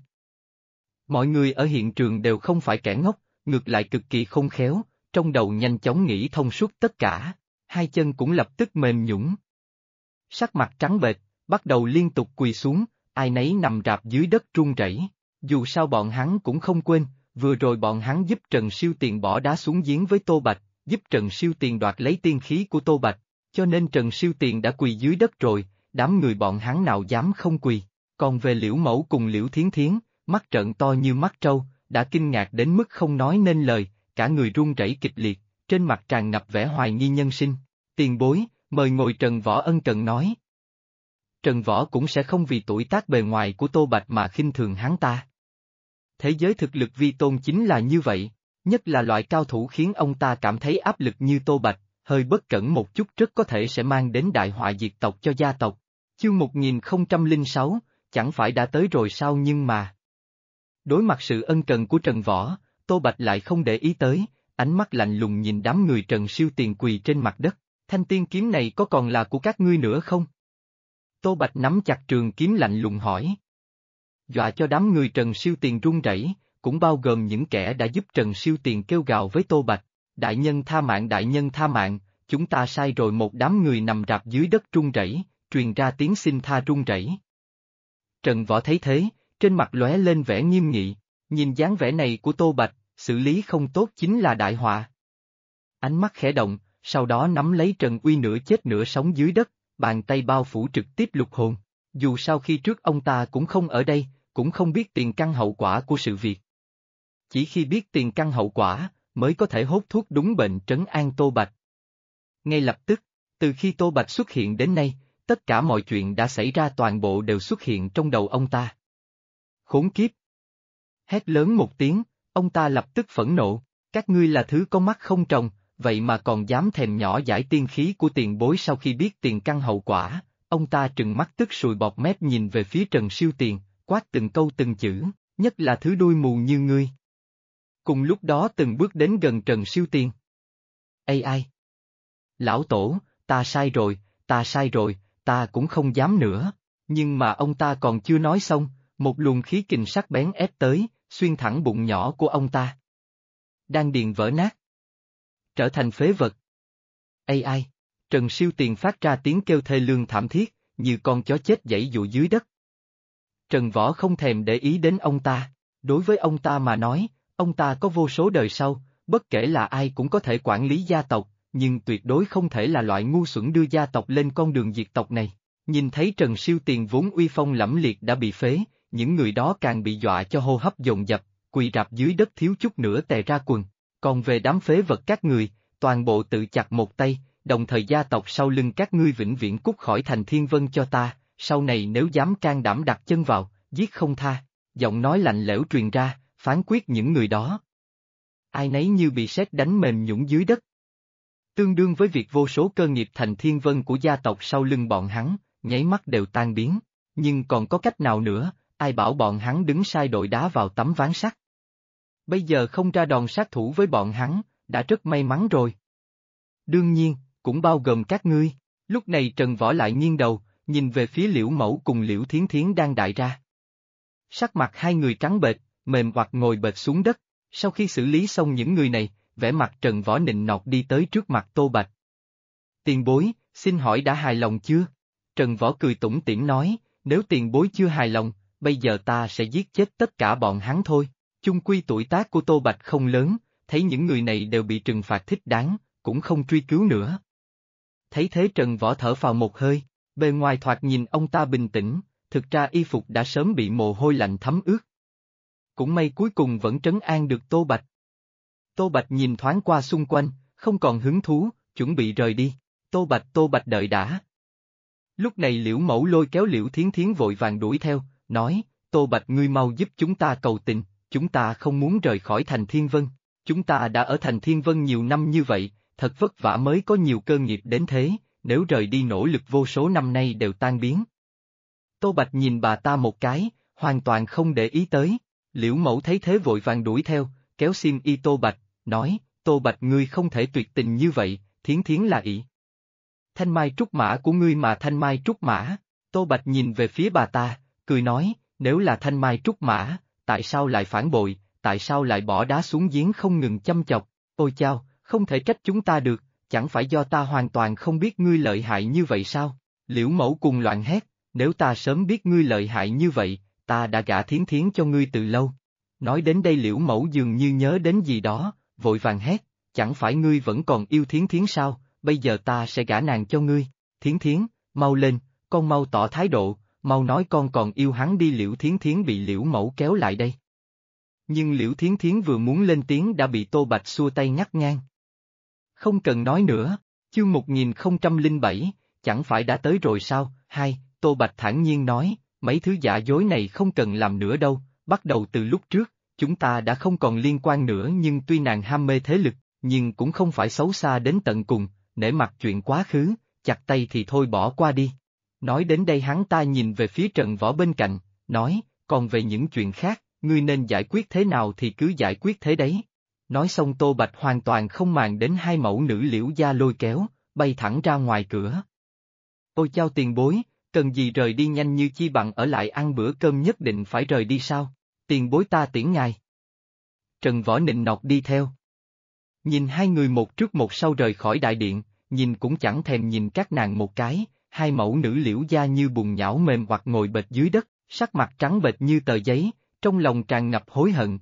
Mọi người ở hiện trường đều không phải kẻ ngốc, ngược lại cực kỳ khôn khéo, trong đầu nhanh chóng nghĩ thông suốt tất cả, hai chân cũng lập tức mềm nhũn. Sắc mặt trắng bệch, bắt đầu liên tục quỳ xuống, ai nấy nằm rạp dưới đất run rẩy. Dù sao bọn hắn cũng không quên, vừa rồi bọn hắn giúp Trần Siêu Tiền bỏ đá xuống giếng với Tô Bạch, giúp Trần Siêu Tiền đoạt lấy tiên khí của Tô Bạch, cho nên Trần Siêu Tiền đã quỳ dưới đất rồi, đám người bọn hắn nào dám không quỳ. Còn về Liễu Mẫu cùng Liễu Thiến Thiến, mắt trợn to như mắt trâu, đã kinh ngạc đến mức không nói nên lời, cả người run rẩy kịch liệt, trên mặt tràn ngập vẻ hoài nghi nhân sinh. Tiền bối, mời ngồi. Trần Võ ân cần nói. Trần Võ cũng sẽ không vì tuổi tác bề ngoài của Tô Bạch mà khinh thường hắn ta. Thế giới thực lực vi tôn chính là như vậy, nhất là loại cao thủ khiến ông ta cảm thấy áp lực như Tô Bạch, hơi bất cẩn một chút rất có thể sẽ mang đến đại họa diệt tộc cho gia tộc. Chương 1006, chẳng phải đã tới rồi sao nhưng mà. Đối mặt sự ân cần của Trần Võ, Tô Bạch lại không để ý tới, ánh mắt lạnh lùng nhìn đám người Trần Siêu Tiền quỳ trên mặt đất, thanh tiên kiếm này có còn là của các ngươi nữa không? Tô Bạch nắm chặt trường kiếm lạnh lùng hỏi. Dọa cho đám người Trần Siêu Tiền run rẩy, cũng bao gồm những kẻ đã giúp Trần Siêu Tiền kêu gào với Tô Bạch, đại nhân tha mạng, chúng ta sai rồi. Một đám người nằm rạp dưới đất run rẩy, truyền ra tiếng xin tha run rẩy. Trần Võ thấy thế, trên mặt lóe lên vẻ nghiêm nghị, nhìn dáng vẻ này của Tô Bạch, xử lý không tốt chính là đại họa. Ánh mắt khẽ động, sau đó nắm lấy Trần Uy nửa chết nửa sống dưới đất, bàn tay bao phủ trực tiếp Lục Hồn. Dù sao khi trước ông ta cũng không ở đây, cũng không biết tiền căn hậu quả của sự việc. Chỉ khi biết tiền căn hậu quả, mới có thể hốt thuốc đúng bệnh trấn an Tô Bạch. Ngay lập tức, từ khi Tô Bạch xuất hiện đến nay, tất cả mọi chuyện đã xảy ra toàn bộ đều xuất hiện trong đầu ông ta. Khốn kiếp! Hét lớn một tiếng, ông ta lập tức phẫn nộ, các ngươi là thứ có mắt không tròng, vậy mà còn dám thèm nhỏ dãi tiên khí của tiền bối. Sau khi biết tiền căn hậu quả, ông ta trừng mắt tức sùi bọt mép nhìn về phía Trần Siêu Tiền, quát từng câu từng chữ, nhất là thứ đuôi mù như ngươi. Cùng lúc đó từng bước đến gần Trần Siêu Tiền. Ây ai? Lão Tổ, ta sai rồi, ta cũng không dám nữa. Nhưng mà ông ta còn chưa nói xong, một luồng khí kình sắc bén ép tới, xuyên thẳng bụng nhỏ của ông ta. Đan điền vỡ nát, trở thành phế vật. Ây ai? Trần Siêu Tiền phát ra tiếng kêu thê lương thảm thiết, như con chó chết giãy giụa dưới đất. Trần Võ không thèm để ý đến ông ta, đối với ông ta mà nói, ông ta có vô số đời sau, bất kể là ai cũng có thể quản lý gia tộc, nhưng tuyệt đối không thể là loại ngu xuẩn đưa gia tộc lên con đường diệt tộc này. Nhìn thấy Trần Siêu Tiền vốn uy phong lẫm liệt đã bị phế, những người đó càng bị dọa cho hô hấp dồn dập, quỳ rạp dưới đất thiếu chút nữa tè ra quần. Còn về đám phế vật các người, toàn bộ tự chặt một tay, đồng thời gia tộc sau lưng các ngươi vĩnh viễn cút khỏi thành Thiên Vân cho ta, sau này nếu dám can đảm đặt chân vào, giết không tha. Giọng nói lạnh lẽo truyền ra, phán quyết những người đó. Ai nấy như bị sét đánh mềm nhũn dưới đất. Tương đương với việc vô số cơ nghiệp thành Thiên Vân của gia tộc sau lưng bọn hắn, nháy mắt đều tan biến, nhưng còn có cách nào nữa, ai bảo bọn hắn đứng sai đội đá vào tấm ván sắt. Bây giờ không ra đòn sát thủ với bọn hắn, đã rất may mắn rồi. Đương nhiên, cũng bao gồm các ngươi. Lúc này Trần Võ lại nghiêng đầu, nhìn về phía Liễu Mẫu cùng Liễu Thiến Thiến đang đại ra. Sắc mặt hai người trắng bệch, mềm oặt ngồi bệt xuống đất, sau khi xử lý xong những người này, vẻ mặt Trần Võ nịnh nọt đi tới trước mặt Tô Bạch. Tiền bối, xin hỏi đã hài lòng chưa? Trần Võ cười tủm tỉm nói, nếu tiền bối chưa hài lòng, bây giờ ta sẽ giết chết tất cả bọn hắn thôi. Chung quy tuổi tác của Tô Bạch không lớn, thấy những người này đều bị trừng phạt thích đáng, cũng không truy cứu nữa. Thấy thế Trần Võ thở phào một hơi, bề ngoài thoạt nhìn ông ta bình tĩnh, thực ra y phục đã sớm bị mồ hôi lạnh thấm ướt. Cũng may cuối cùng vẫn trấn an được Tô Bạch. Tô Bạch nhìn thoáng qua xung quanh, không còn hứng thú, chuẩn bị rời đi. Tô Bạch đợi đã. Lúc này Liễu Mẫu lôi kéo Liễu Thiến Thiến vội vàng đuổi theo, nói, Tô Bạch ngươi mau giúp chúng ta cầu tình, chúng ta không muốn rời khỏi thành Thiên Vân. Chúng ta đã ở thành Thiên Vân nhiều năm như vậy, thật vất vả mới có nhiều cơ nghiệp đến thế, nếu rời đi nỗ lực vô số năm nay đều tan biến. Tô Bạch nhìn bà ta một cái, hoàn toàn không để ý tới. Liễu Mẫu thấy thế vội vàng đuổi theo, kéo xiêm y Tô Bạch, nói, Tô Bạch ngươi không thể tuyệt tình như vậy, Thiến Thiến là ỷ. Thanh mai trúc mã của ngươi mà thanh mai trúc mã. Tô Bạch nhìn về phía bà ta, cười nói, nếu là thanh mai trúc mã, tại sao lại phản bội, tại sao lại bỏ đá xuống giếng không ngừng châm chọc, ôi chao, không thể trách chúng ta được, chẳng phải do ta hoàn toàn không biết ngươi lợi hại như vậy sao? Liễu Mẫu cùng loạn hét, nếu ta sớm biết ngươi lợi hại như vậy, ta đã gả Thiến Thiến cho ngươi từ lâu. Nói đến đây Liễu Mẫu dường như nhớ đến gì đó, vội vàng hét, chẳng phải ngươi vẫn còn yêu Thiến Thiến sao, bây giờ ta sẽ gả nàng cho ngươi. Thiến Thiến, mau lên, con mau tỏ thái độ, mau nói con còn yêu hắn đi. Liễu Thiến Thiến bị Liễu Mẫu kéo lại đây. Nhưng Liễu Thiến Thiến vừa muốn lên tiếng đã bị Tô Bạch xua tay ngắt ngang. Không cần nói nữa, chương 1007, chẳng phải đã tới rồi sao? Tô Bạch thản nhiên nói, mấy thứ giả dối này không cần làm nữa đâu, bắt đầu từ lúc trước, chúng ta đã không còn liên quan nữa nhưng tuy nàng ham mê thế lực, nhưng cũng không phải xấu xa đến tận cùng, nể mặt chuyện quá khứ, chặt tay thì thôi bỏ qua đi. Nói đến đây hắn ta nhìn về phía Trần Võ bên cạnh, nói, còn về những chuyện khác, ngươi nên giải quyết thế nào thì cứ giải quyết thế đấy. Nói xong Tô Bạch hoàn toàn không màng đến hai mẫu nữ Liễu gia lôi kéo, bay thẳng ra ngoài cửa. Ôi chao tiền bối, cần gì rời đi nhanh như chi bằng ở lại ăn bữa cơm, nhất định phải rời đi sao? Tiền bối ta tiễn ngài. Trần Võ nịnh nọt đi theo. Nhìn hai người một trước một sau rời khỏi đại điện, nhìn cũng chẳng thèm nhìn các nàng một cái, hai mẫu nữ liễu da như bùn nhão mềm hoặc ngồi bệt dưới đất, sắc mặt trắng bệch như tờ giấy, trong lòng tràn ngập hối hận.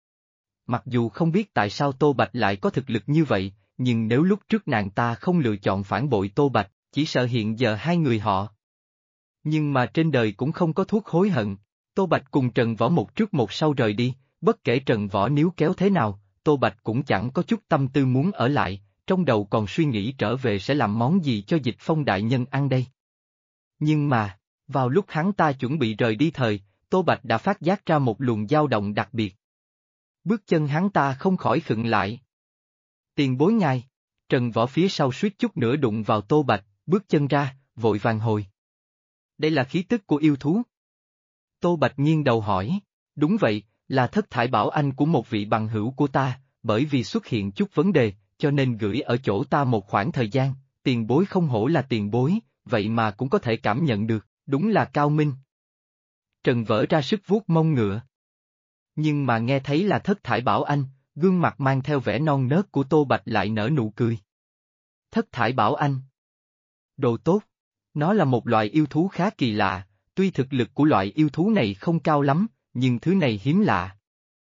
Mặc dù không biết tại sao Tô Bạch lại có thực lực như vậy, nhưng nếu lúc trước nàng ta không lựa chọn phản bội Tô Bạch, chỉ sợ hiện giờ hai người họ. Nhưng mà trên đời cũng không có thuốc hối hận, Tô Bạch cùng Trần Võ một trước một sau rời đi, bất kể Trần Võ níu kéo thế nào, Tô Bạch cũng chẳng có chút tâm tư muốn ở lại, trong đầu còn suy nghĩ trở về sẽ làm món gì cho Dịch Phong đại nhân ăn đây. Nhưng mà, vào lúc hắn ta chuẩn bị rời đi thời, Tô Bạch đã phát giác ra một luồng dao động đặc biệt. Bước chân hắn ta không khỏi khựng lại. Tiền bối ngài, Trần Võ phía sau suýt chút nữa đụng vào Tô Bạch, bước chân ra, vội vàng hồi. Đây là khí tức của yêu thú. Tô Bạch nghiêng đầu hỏi, đúng vậy, là thất thải bảo anh của một vị bằng hữu của ta, bởi vì xuất hiện chút vấn đề, cho nên gửi ở chỗ ta một khoảng thời gian, tiền bối không hổ là tiền bối, vậy mà cũng có thể cảm nhận được, đúng là cao minh. Trần Vỡ ra sức vuốt mông ngựa. Nhưng mà nghe thấy là thất thải bảo anh, gương mặt mang theo vẻ non nớt của Tô Bạch lại nở nụ cười. Thất thải bảo anh. Đồ tốt. Nó là một loại yêu thú khá kỳ lạ, tuy thực lực của loại yêu thú này không cao lắm, nhưng thứ này hiếm lạ.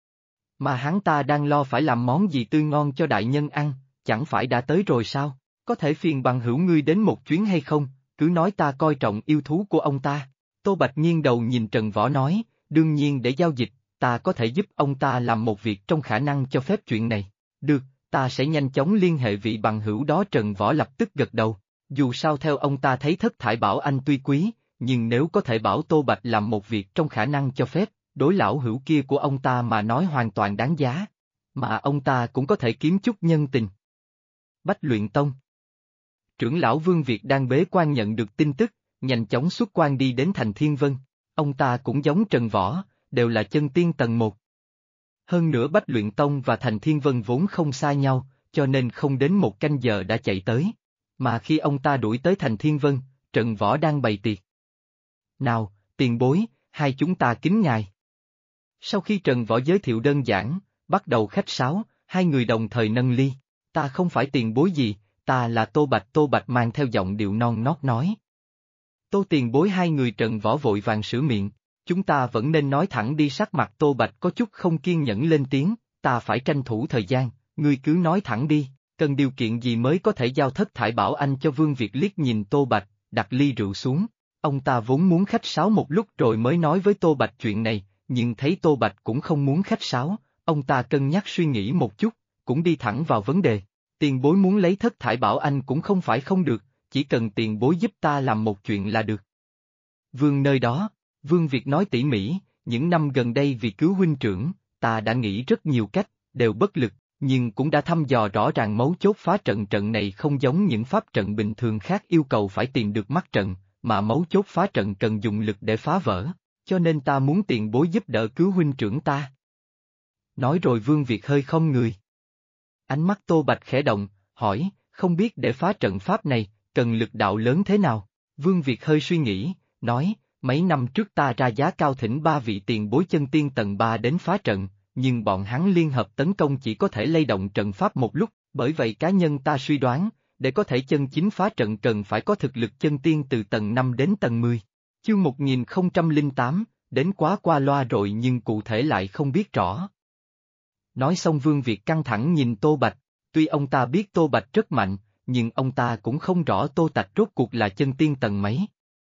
Mà hắn ta đang lo phải làm món gì tươi ngon cho đại nhân ăn, chẳng phải đã tới rồi sao, có thể phiền bằng hữu ngươi đến một chuyến hay không, cứ nói ta coi trọng yêu thú của ông ta. Tô Bạch nghiêng đầu nhìn Trần Võ nói, đương nhiên để giao dịch, ta có thể giúp ông ta làm một việc trong khả năng cho phép chuyện này. Được, ta sẽ nhanh chóng liên hệ vị bằng hữu đó. Trần Võ lập tức gật đầu, dù sao theo ông ta thấy thất thải bảo anh tuy quý, nhưng nếu có thể bảo Tô Bạch làm một việc trong khả năng cho phép, đối lão hữu kia của ông ta mà nói hoàn toàn đáng giá, mà ông ta cũng có thể kiếm chút nhân tình. Bách Luyện Tông. Trưởng lão Vương Việt đang bế quan nhận được tin tức, nhanh chóng xuất quan đi đến thành Thiên Vân, ông ta cũng giống Trần Võ, đều là chân tiên tầng 1. Hơn nữa Bách Luyện Tông và thành Thiên Vân vốn không xa nhau, cho nên không đến một canh giờ đã chạy tới. Mà khi ông ta đuổi tới thành Thiên Vân, Trần Võ đang bày tiệc. Nào, tiền bối, hai chúng ta kính ngài. Sau khi Trần Võ giới thiệu đơn giản, bắt đầu khách sáo, hai người đồng thời nâng ly. Ta không phải tiền bối gì, ta là Tô Bạch. Tô Bạch mang theo giọng điệu non nót nói. Tô tiền bối. Hai người Trần Võ vội vàng sửa miệng, chúng ta vẫn nên nói thẳng đi. Sắc mặt Tô Bạch có chút không kiên nhẫn lên tiếng, ta phải tranh thủ thời gian, ngươi cứ nói thẳng đi, cần điều kiện gì mới có thể giao thất thải bảo anh cho Vương Việt. Liếc nhìn Tô Bạch, đặt ly rượu xuống, ông ta vốn muốn khách sáo một lúc rồi mới nói với Tô Bạch chuyện này, nhưng thấy Tô Bạch cũng không muốn khách sáo, ông ta cân nhắc suy nghĩ một chút, cũng đi thẳng vào vấn đề. Tiền bối muốn lấy thất thải bảo anh cũng không phải không được, chỉ cần tiền bối giúp ta làm một chuyện là được. Vương nơi đó, Vương Việt nói tỉ mỉ, những năm gần đây vì cứu huynh trưởng, ta đã nghĩ rất nhiều cách, đều bất lực, nhưng cũng đã thăm dò rõ ràng mấu chốt phá trận. Trận này không giống những pháp trận bình thường khác yêu cầu phải tìm được mắt trận, mà mấu chốt phá trận cần dùng lực để phá vỡ, cho nên ta muốn tiền bối giúp đỡ cứu huynh trưởng ta. Nói rồi Vương Việt hơi khom người. Ánh mắt Tô Bạch khẽ động, hỏi, không biết để phá trận pháp này, cần lực đạo lớn thế nào? Vương Việt hơi suy nghĩ, nói, mấy năm trước ta ra giá cao thỉnh 3 vị tiền bối chân tiên tầng 3 đến phá trận, nhưng bọn hắn liên hợp tấn công chỉ có thể lay động trận pháp một lúc, bởi vậy cá nhân ta suy đoán, để có thể chân chính phá trận cần phải có thực lực chân tiên từ tầng 5 đến tầng 10. Chương 1008, đến quá qua loa rồi nhưng cụ thể lại không biết rõ. Nói xong Vương Việt căng thẳng nhìn Tô Bạch, tuy ông ta biết Tô Bạch rất mạnh, nhưng ông ta cũng không rõ Tô Bạch rốt cuộc là chân tiên tầng mấy.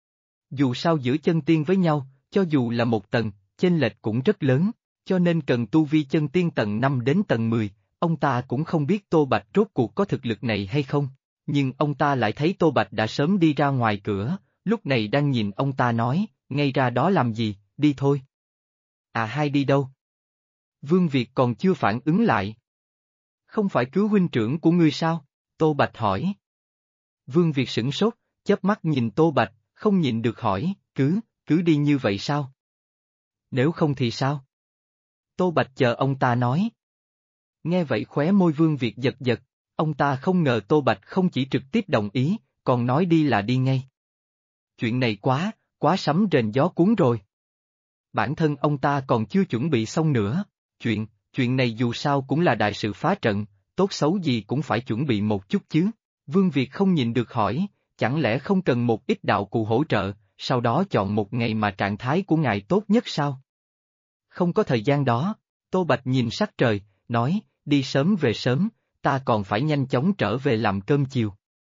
Dù sao giữa chân tiên với nhau, cho dù là một tầng, chênh lệch cũng rất lớn, cho nên cần tu vi chân tiên tầng 5 đến tầng 10, ông ta cũng không biết Tô Bạch rốt cuộc có thực lực này hay không, nhưng ông ta lại thấy Tô Bạch đã sớm đi ra ngoài cửa, lúc này đang nhìn ông ta nói, ngay ra đó làm gì, đi thôi. À hai đi đâu? Vương Việt còn chưa phản ứng lại. Không phải cứu huynh trưởng của ngươi sao? Tô Bạch hỏi. Vương Việt sửng sốt, chớp mắt nhìn Tô Bạch, không nhịn được hỏi, cứ đi như vậy sao? Nếu không thì sao? Tô Bạch chờ ông ta nói. Nghe vậy khóe môi Vương Việt giật giật, ông ta không ngờ Tô Bạch không chỉ trực tiếp đồng ý, còn nói đi là đi ngay. Chuyện này quá sấm rền gió cuốn rồi. Bản thân ông ta còn chưa chuẩn bị xong nữa, chuyện này dù sao cũng là đại sự phá trận, tốt xấu gì cũng phải chuẩn bị một chút chứ, Vương Việt không nhịn được hỏi, chẳng lẽ không cần một ít đạo cụ hỗ trợ, sau đó chọn một ngày mà trạng thái của ngài tốt nhất sao? Không có thời gian đó, Tô Bạch nhìn sắc trời, nói, đi sớm về sớm, ta còn phải nhanh chóng trở về làm cơm chiều.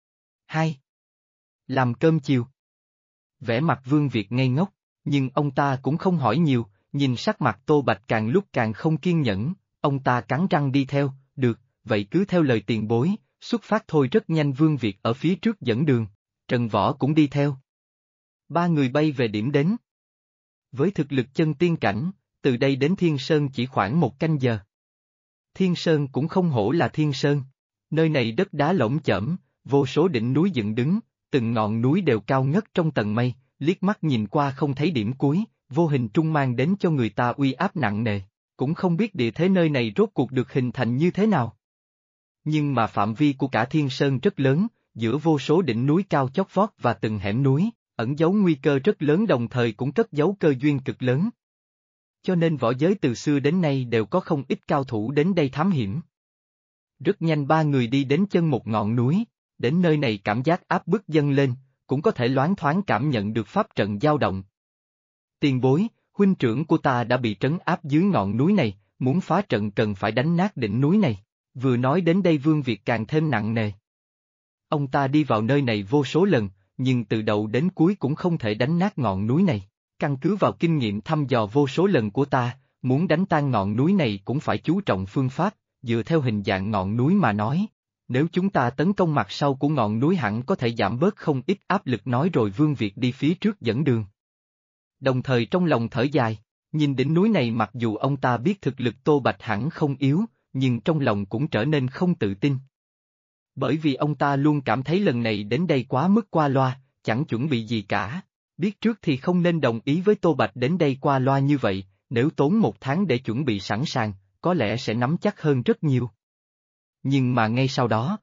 2. Làm cơm chiều. Vẻ mặt Vương Việt ngây ngốc, nhưng ông ta cũng không hỏi nhiều, nhìn sắc mặt Tô Bạch càng lúc càng không kiên nhẫn, ông ta cắn răng đi theo, được, vậy cứ theo lời tiền bối, xuất phát thôi. Rất nhanh Vương Việt ở phía trước dẫn đường, Trần Võ cũng đi theo. Ba người bay về điểm đến. Với thực lực chân tiên cảnh, từ đây đến Thiên Sơn chỉ khoảng 1 canh giờ. Thiên Sơn cũng không hổ là Thiên Sơn, nơi này đất đá lởm chởm, vô số đỉnh núi dựng đứng, từng ngọn núi đều cao ngất trong tầng mây, liếc mắt nhìn qua không thấy điểm cuối, vô hình trung mang đến cho người ta uy áp nặng nề, cũng không biết địa thế nơi này rốt cuộc được hình thành như thế nào. Nhưng mà phạm vi của cả Thiên Sơn rất lớn, giữa vô số đỉnh núi cao chót vót và từng hẻm núi, ẩn giấu nguy cơ rất lớn, đồng thời cũng cất giấu cơ duyên cực lớn. Cho nên võ giới từ xưa đến nay đều có không ít cao thủ đến đây thám hiểm. Rất nhanh ba người đi đến chân một ngọn núi, đến nơi này cảm giác áp bức dâng lên, cũng có thể loáng thoáng cảm nhận được pháp trận dao động. Tiền bối, huynh trưởng của ta đã bị trấn áp dưới ngọn núi này, muốn phá trận cần phải đánh nát đỉnh núi này. Vừa nói đến đây Vương Việt càng thêm nặng nề. Ông ta đi vào nơi này vô số lần, nhưng từ đầu đến cuối cũng không thể đánh nát ngọn núi này. Căn cứ vào kinh nghiệm thăm dò vô số lần của ta, muốn đánh tan ngọn núi này cũng phải chú trọng phương pháp, dựa theo hình dạng ngọn núi mà nói. Nếu chúng ta tấn công mặt sau của ngọn núi hẳn có thể giảm bớt không ít áp lực, nói rồi Vương Việt đi phía trước dẫn đường. Đồng thời trong lòng thở dài, nhìn đỉnh núi này mặc dù ông ta biết thực lực Tô Bạch hẳn không yếu, nhưng trong lòng cũng trở nên không tự tin. Bởi vì ông ta luôn cảm thấy lần này đến đây quá mức qua loa, chẳng chuẩn bị gì cả. Biết trước thì không nên đồng ý với Tô Bạch đến đây qua loa như vậy, nếu tốn 1 tháng để chuẩn bị sẵn sàng, có lẽ sẽ nắm chắc hơn rất nhiều. Nhưng mà ngay sau đó,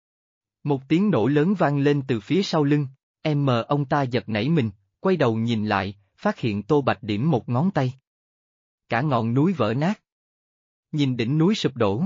một tiếng nổ lớn vang lên từ phía sau lưng, ông ta giật nảy mình, quay đầu nhìn lại, phát hiện Tô Bạch điểm một ngón tay. Cả ngọn núi vỡ nát. Nhìn đỉnh núi sụp đổ.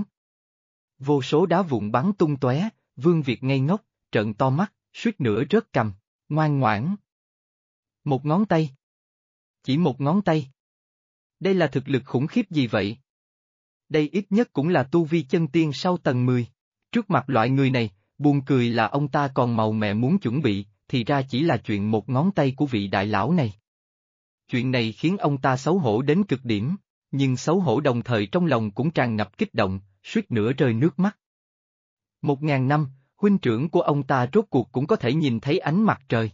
Vô số đá vụn bắn tung tóe, Vương Việt ngây ngốc, trợn to mắt, suýt nữa rớt cằm, ngoan ngoãn. Một ngón tay. Chỉ một ngón tay. Đây là thực lực khủng khiếp gì vậy? Đây ít nhất cũng là tu vi chân tiên sau tầng 10. Trước mặt loại người này, buồn cười là ông ta còn màu mẹ muốn chuẩn bị, thì ra chỉ là chuyện một ngón tay của vị đại lão này. Chuyện này khiến ông ta xấu hổ đến cực điểm, nhưng xấu hổ đồng thời trong lòng cũng tràn ngập kích động, suýt nữa rơi nước mắt. 1000 năm, huynh trưởng của ông ta rốt cuộc cũng có thể nhìn thấy ánh mặt trời.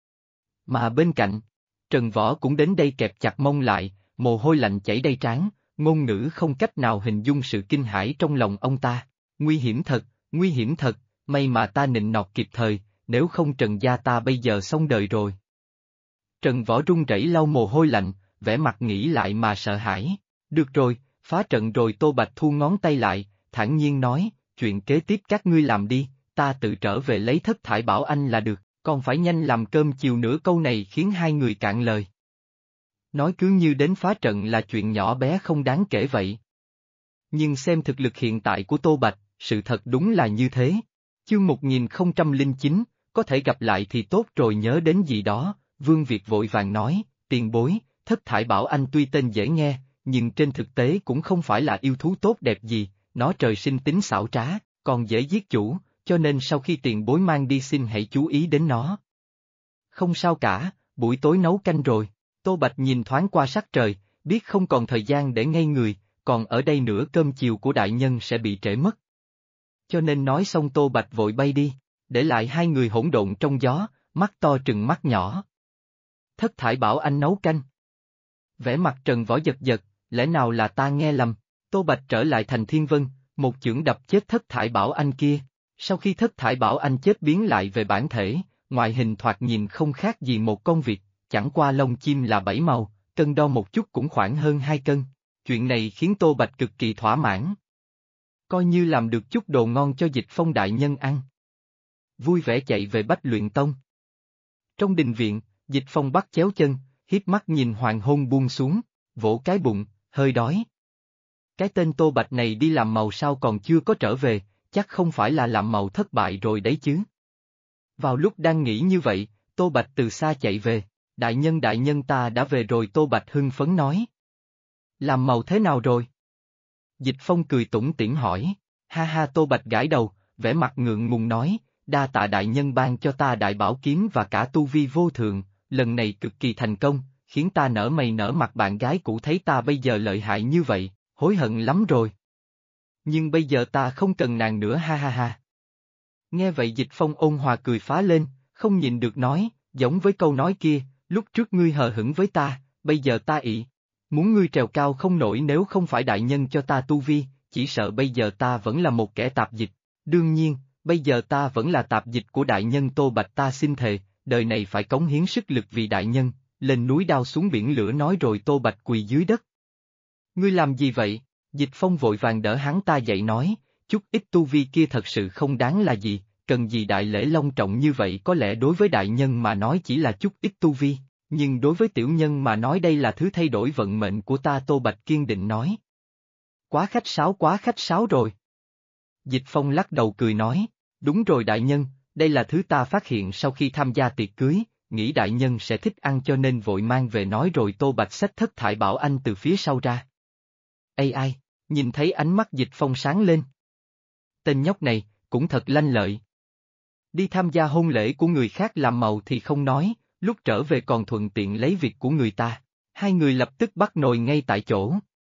Mà bên cạnh, Trần Võ cũng đến đây kẹp chặt mông lại, mồ hôi lạnh chảy đầy trán, ngôn ngữ không cách nào hình dung sự kinh hãi trong lòng ông ta. Nguy hiểm thật, may mà ta nịnh nọt kịp thời, nếu không Trần gia ta bây giờ xong đời rồi. Trần Võ run rẩy lau mồ hôi lạnh, vẻ mặt nghĩ lại mà sợ hãi. Được rồi, phá trận rồi. Tô Bạch thu ngón tay lại, thản nhiên nói, chuyện kế tiếp các ngươi làm đi, ta tự trở về lấy Thất Thải Bảo Anh là được, còn phải nhanh làm cơm chiều nữa. Câu này khiến hai người cạn lời. Nói cứ như đến phá trận là chuyện nhỏ bé không đáng kể vậy. Nhưng xem thực lực hiện tại của Tô Bạch, sự thật đúng là như thế. Chương 1009, có thể gặp lại thì tốt rồi. Nhớ đến gì đó, Vương Việt vội vàng nói, tiền bối, Thất Thải Bảo Anh tuy tên dễ nghe, nhưng trên thực tế cũng không phải là yêu thú tốt đẹp gì, nó trời sinh tính xảo trá, còn dễ giết chủ, cho nên sau khi tiền bối mang đi xin hãy chú ý đến nó. Không sao cả, buổi tối nấu canh rồi. Tô Bạch nhìn thoáng qua sắc trời, biết không còn thời gian để ngây người, còn ở đây nữa cơm chiều của đại nhân sẽ bị trễ mất. Cho nên nói xong Tô Bạch vội bay đi, để lại hai người hỗn độn trong gió, mắt to trừng mắt nhỏ. Thất Thải Bảo Anh nấu canh. Vẻ mặt Trần Võ giật giật, lẽ nào là ta nghe lầm? Tô Bạch trở lại thành Thiên Vân, một chưởng đập chết Thất Thải Bảo Anh kia. Sau khi Thất Thải Bảo Anh chết biến lại về bản thể, ngoại hình thoạt nhìn không khác gì một con vịt, chẳng qua lông chim là 7 màu, cân đo một chút cũng khoảng hơn 2 cân. Chuyện này khiến Tô Bạch cực kỳ thỏa mãn. Coi như làm được chút đồ ngon cho Dịch Phong đại nhân ăn. Vui vẻ chạy về Bách Luyện Tông. Trong đình viện, Dịch Phong bắt chéo chân, hiếp mắt nhìn hoàng hôn buông xuống, vỗ cái bụng, hơi đói. Cái tên Tô Bạch này đi làm màu sao còn chưa có trở về, chắc không phải là làm màu thất bại rồi đấy chứ. Vào lúc đang nghĩ như vậy, Tô Bạch từ xa chạy về. Đại nhân ta đã về rồi, Tô Bạch hưng phấn nói. Làm màu thế nào rồi? Dịch Phong cười tủm tỉm hỏi. Ha ha, Tô Bạch gãi đầu, vẻ mặt ngượng ngùng nói, đa tạ đại nhân ban cho ta đại bảo kiếm và cả tu vi vô thượng, lần này cực kỳ thành công, khiến ta nở mày nở mặt, bạn gái cũ thấy ta bây giờ lợi hại như vậy, hối hận lắm rồi. Nhưng bây giờ ta không cần nàng nữa, ha ha ha. Nghe vậy Dịch Phong ôn hòa cười phá lên, không nhìn được nói, giống với câu nói kia, lúc trước ngươi hờ hững với ta, bây giờ ta ị. Muốn ngươi trèo cao không nổi, nếu không phải đại nhân cho ta tu vi, chỉ sợ bây giờ ta vẫn là một kẻ tạp dịch. Đương nhiên, bây giờ ta vẫn là tạp dịch của đại nhân Tô Bạch, ta xin thề, đời này phải cống hiến sức lực vì đại nhân, lên núi đao xuống biển lửa, nói rồi Tô Bạch quỳ dưới đất. Ngươi làm gì vậy? Dịch Phong vội vàng đỡ hắn ta dậy nói, chút ít tu vi kia thật sự không đáng là gì, cần gì đại lễ long trọng như vậy, có lẽ đối với đại nhân mà nói chỉ là chút ít tu vi, nhưng đối với tiểu nhân mà nói đây là thứ thay đổi vận mệnh của ta, Tô Bạch kiên định nói. Quá khách sáo rồi. Dịch Phong lắc đầu cười nói, đúng rồi đại nhân, đây là thứ ta phát hiện sau khi tham gia tiệc cưới, nghĩ đại nhân sẽ thích ăn cho nên vội mang về, nói rồi Tô Bạch xách thất thải bảo anh từ phía sau ra. Ai, nhìn thấy ánh mắt Dịch Phong sáng lên. Tên nhóc này, cũng thật lanh lợi. Đi tham gia hôn lễ của người khác làm màu thì không nói, lúc trở về còn thuận tiện lấy việc của người ta. Hai người lập tức bắt nồi ngay tại chỗ.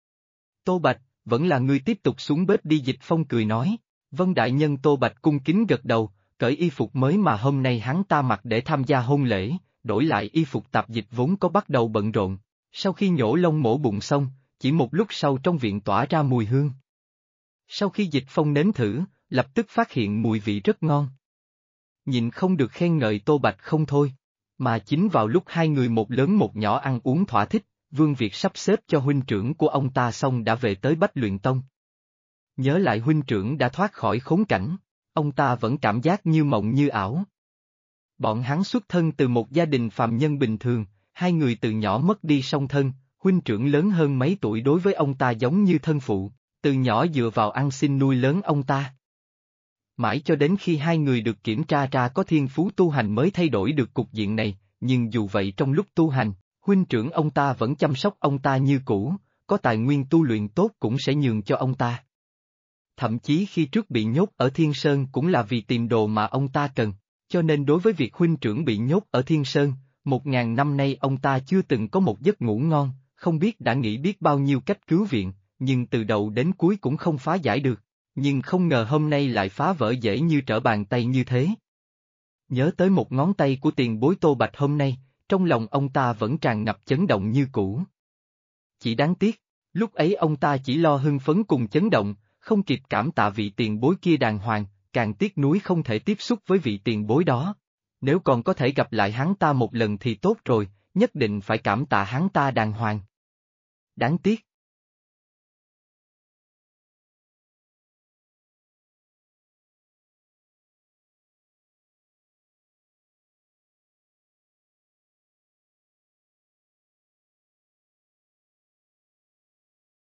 Tô Bạch, vẫn là ngươi tiếp tục xuống bếp đi, Dịch Phong cười nói. Vâng đại nhân, Tô Bạch cung kính gật đầu, cởi y phục mới mà hôm nay hắn ta mặc để tham gia hôn lễ, đổi lại y phục tạp dịch vốn có, bắt đầu bận rộn. Sau khi nhổ lông mổ bụng xong, chỉ một lúc sau trong viện tỏa ra mùi hương. Sau khi Dịch Phong nếm thử, lập tức phát hiện mùi vị rất ngon. Nhịn không được khen ngợi Tô Bạch không thôi. Mà chính vào lúc hai người một lớn một nhỏ ăn uống thỏa thích, Vương Việt sắp xếp cho huynh trưởng của ông ta xong đã về tới Bách Luyện Tông. Nhớ lại huynh trưởng đã thoát khỏi khốn cảnh, ông ta vẫn cảm giác như mộng như ảo. Bọn hắn xuất thân từ một gia đình phàm nhân bình thường, hai người từ nhỏ mất đi song thân, huynh trưởng lớn hơn mấy tuổi đối với ông ta giống như thân phụ, từ nhỏ dựa vào ăn xin nuôi lớn ông ta. Mãi cho đến khi hai người được kiểm tra ra có thiên phú tu hành mới thay đổi được cục diện này, nhưng dù vậy trong lúc tu hành, huynh trưởng ông ta vẫn chăm sóc ông ta như cũ, có tài nguyên tu luyện tốt cũng sẽ nhường cho ông ta. Thậm chí khi trước bị nhốt ở Thiên Sơn cũng là vì tìm đồ mà ông ta cần, cho nên đối với việc huynh trưởng bị nhốt ở Thiên Sơn, 1000 năm nay ông ta chưa từng có một giấc ngủ ngon, không biết đã nghĩ biết bao nhiêu cách cứu viện, nhưng từ đầu đến cuối cũng không phá giải được. Nhưng không ngờ hôm nay lại phá vỡ dễ như trở bàn tay như thế. Nhớ tới một ngón tay của tiền bối Tô Bạch hôm nay, trong lòng ông ta vẫn tràn ngập chấn động như cũ. Chỉ đáng tiếc, lúc ấy ông ta chỉ lo hưng phấn cùng chấn động, không kịp cảm tạ vị tiền bối kia đàng hoàng, càng tiếc nuối không thể tiếp xúc với vị tiền bối đó. Nếu còn có thể gặp lại hắn ta một lần thì tốt rồi, nhất định phải cảm tạ hắn ta đàng hoàng. Đáng tiếc.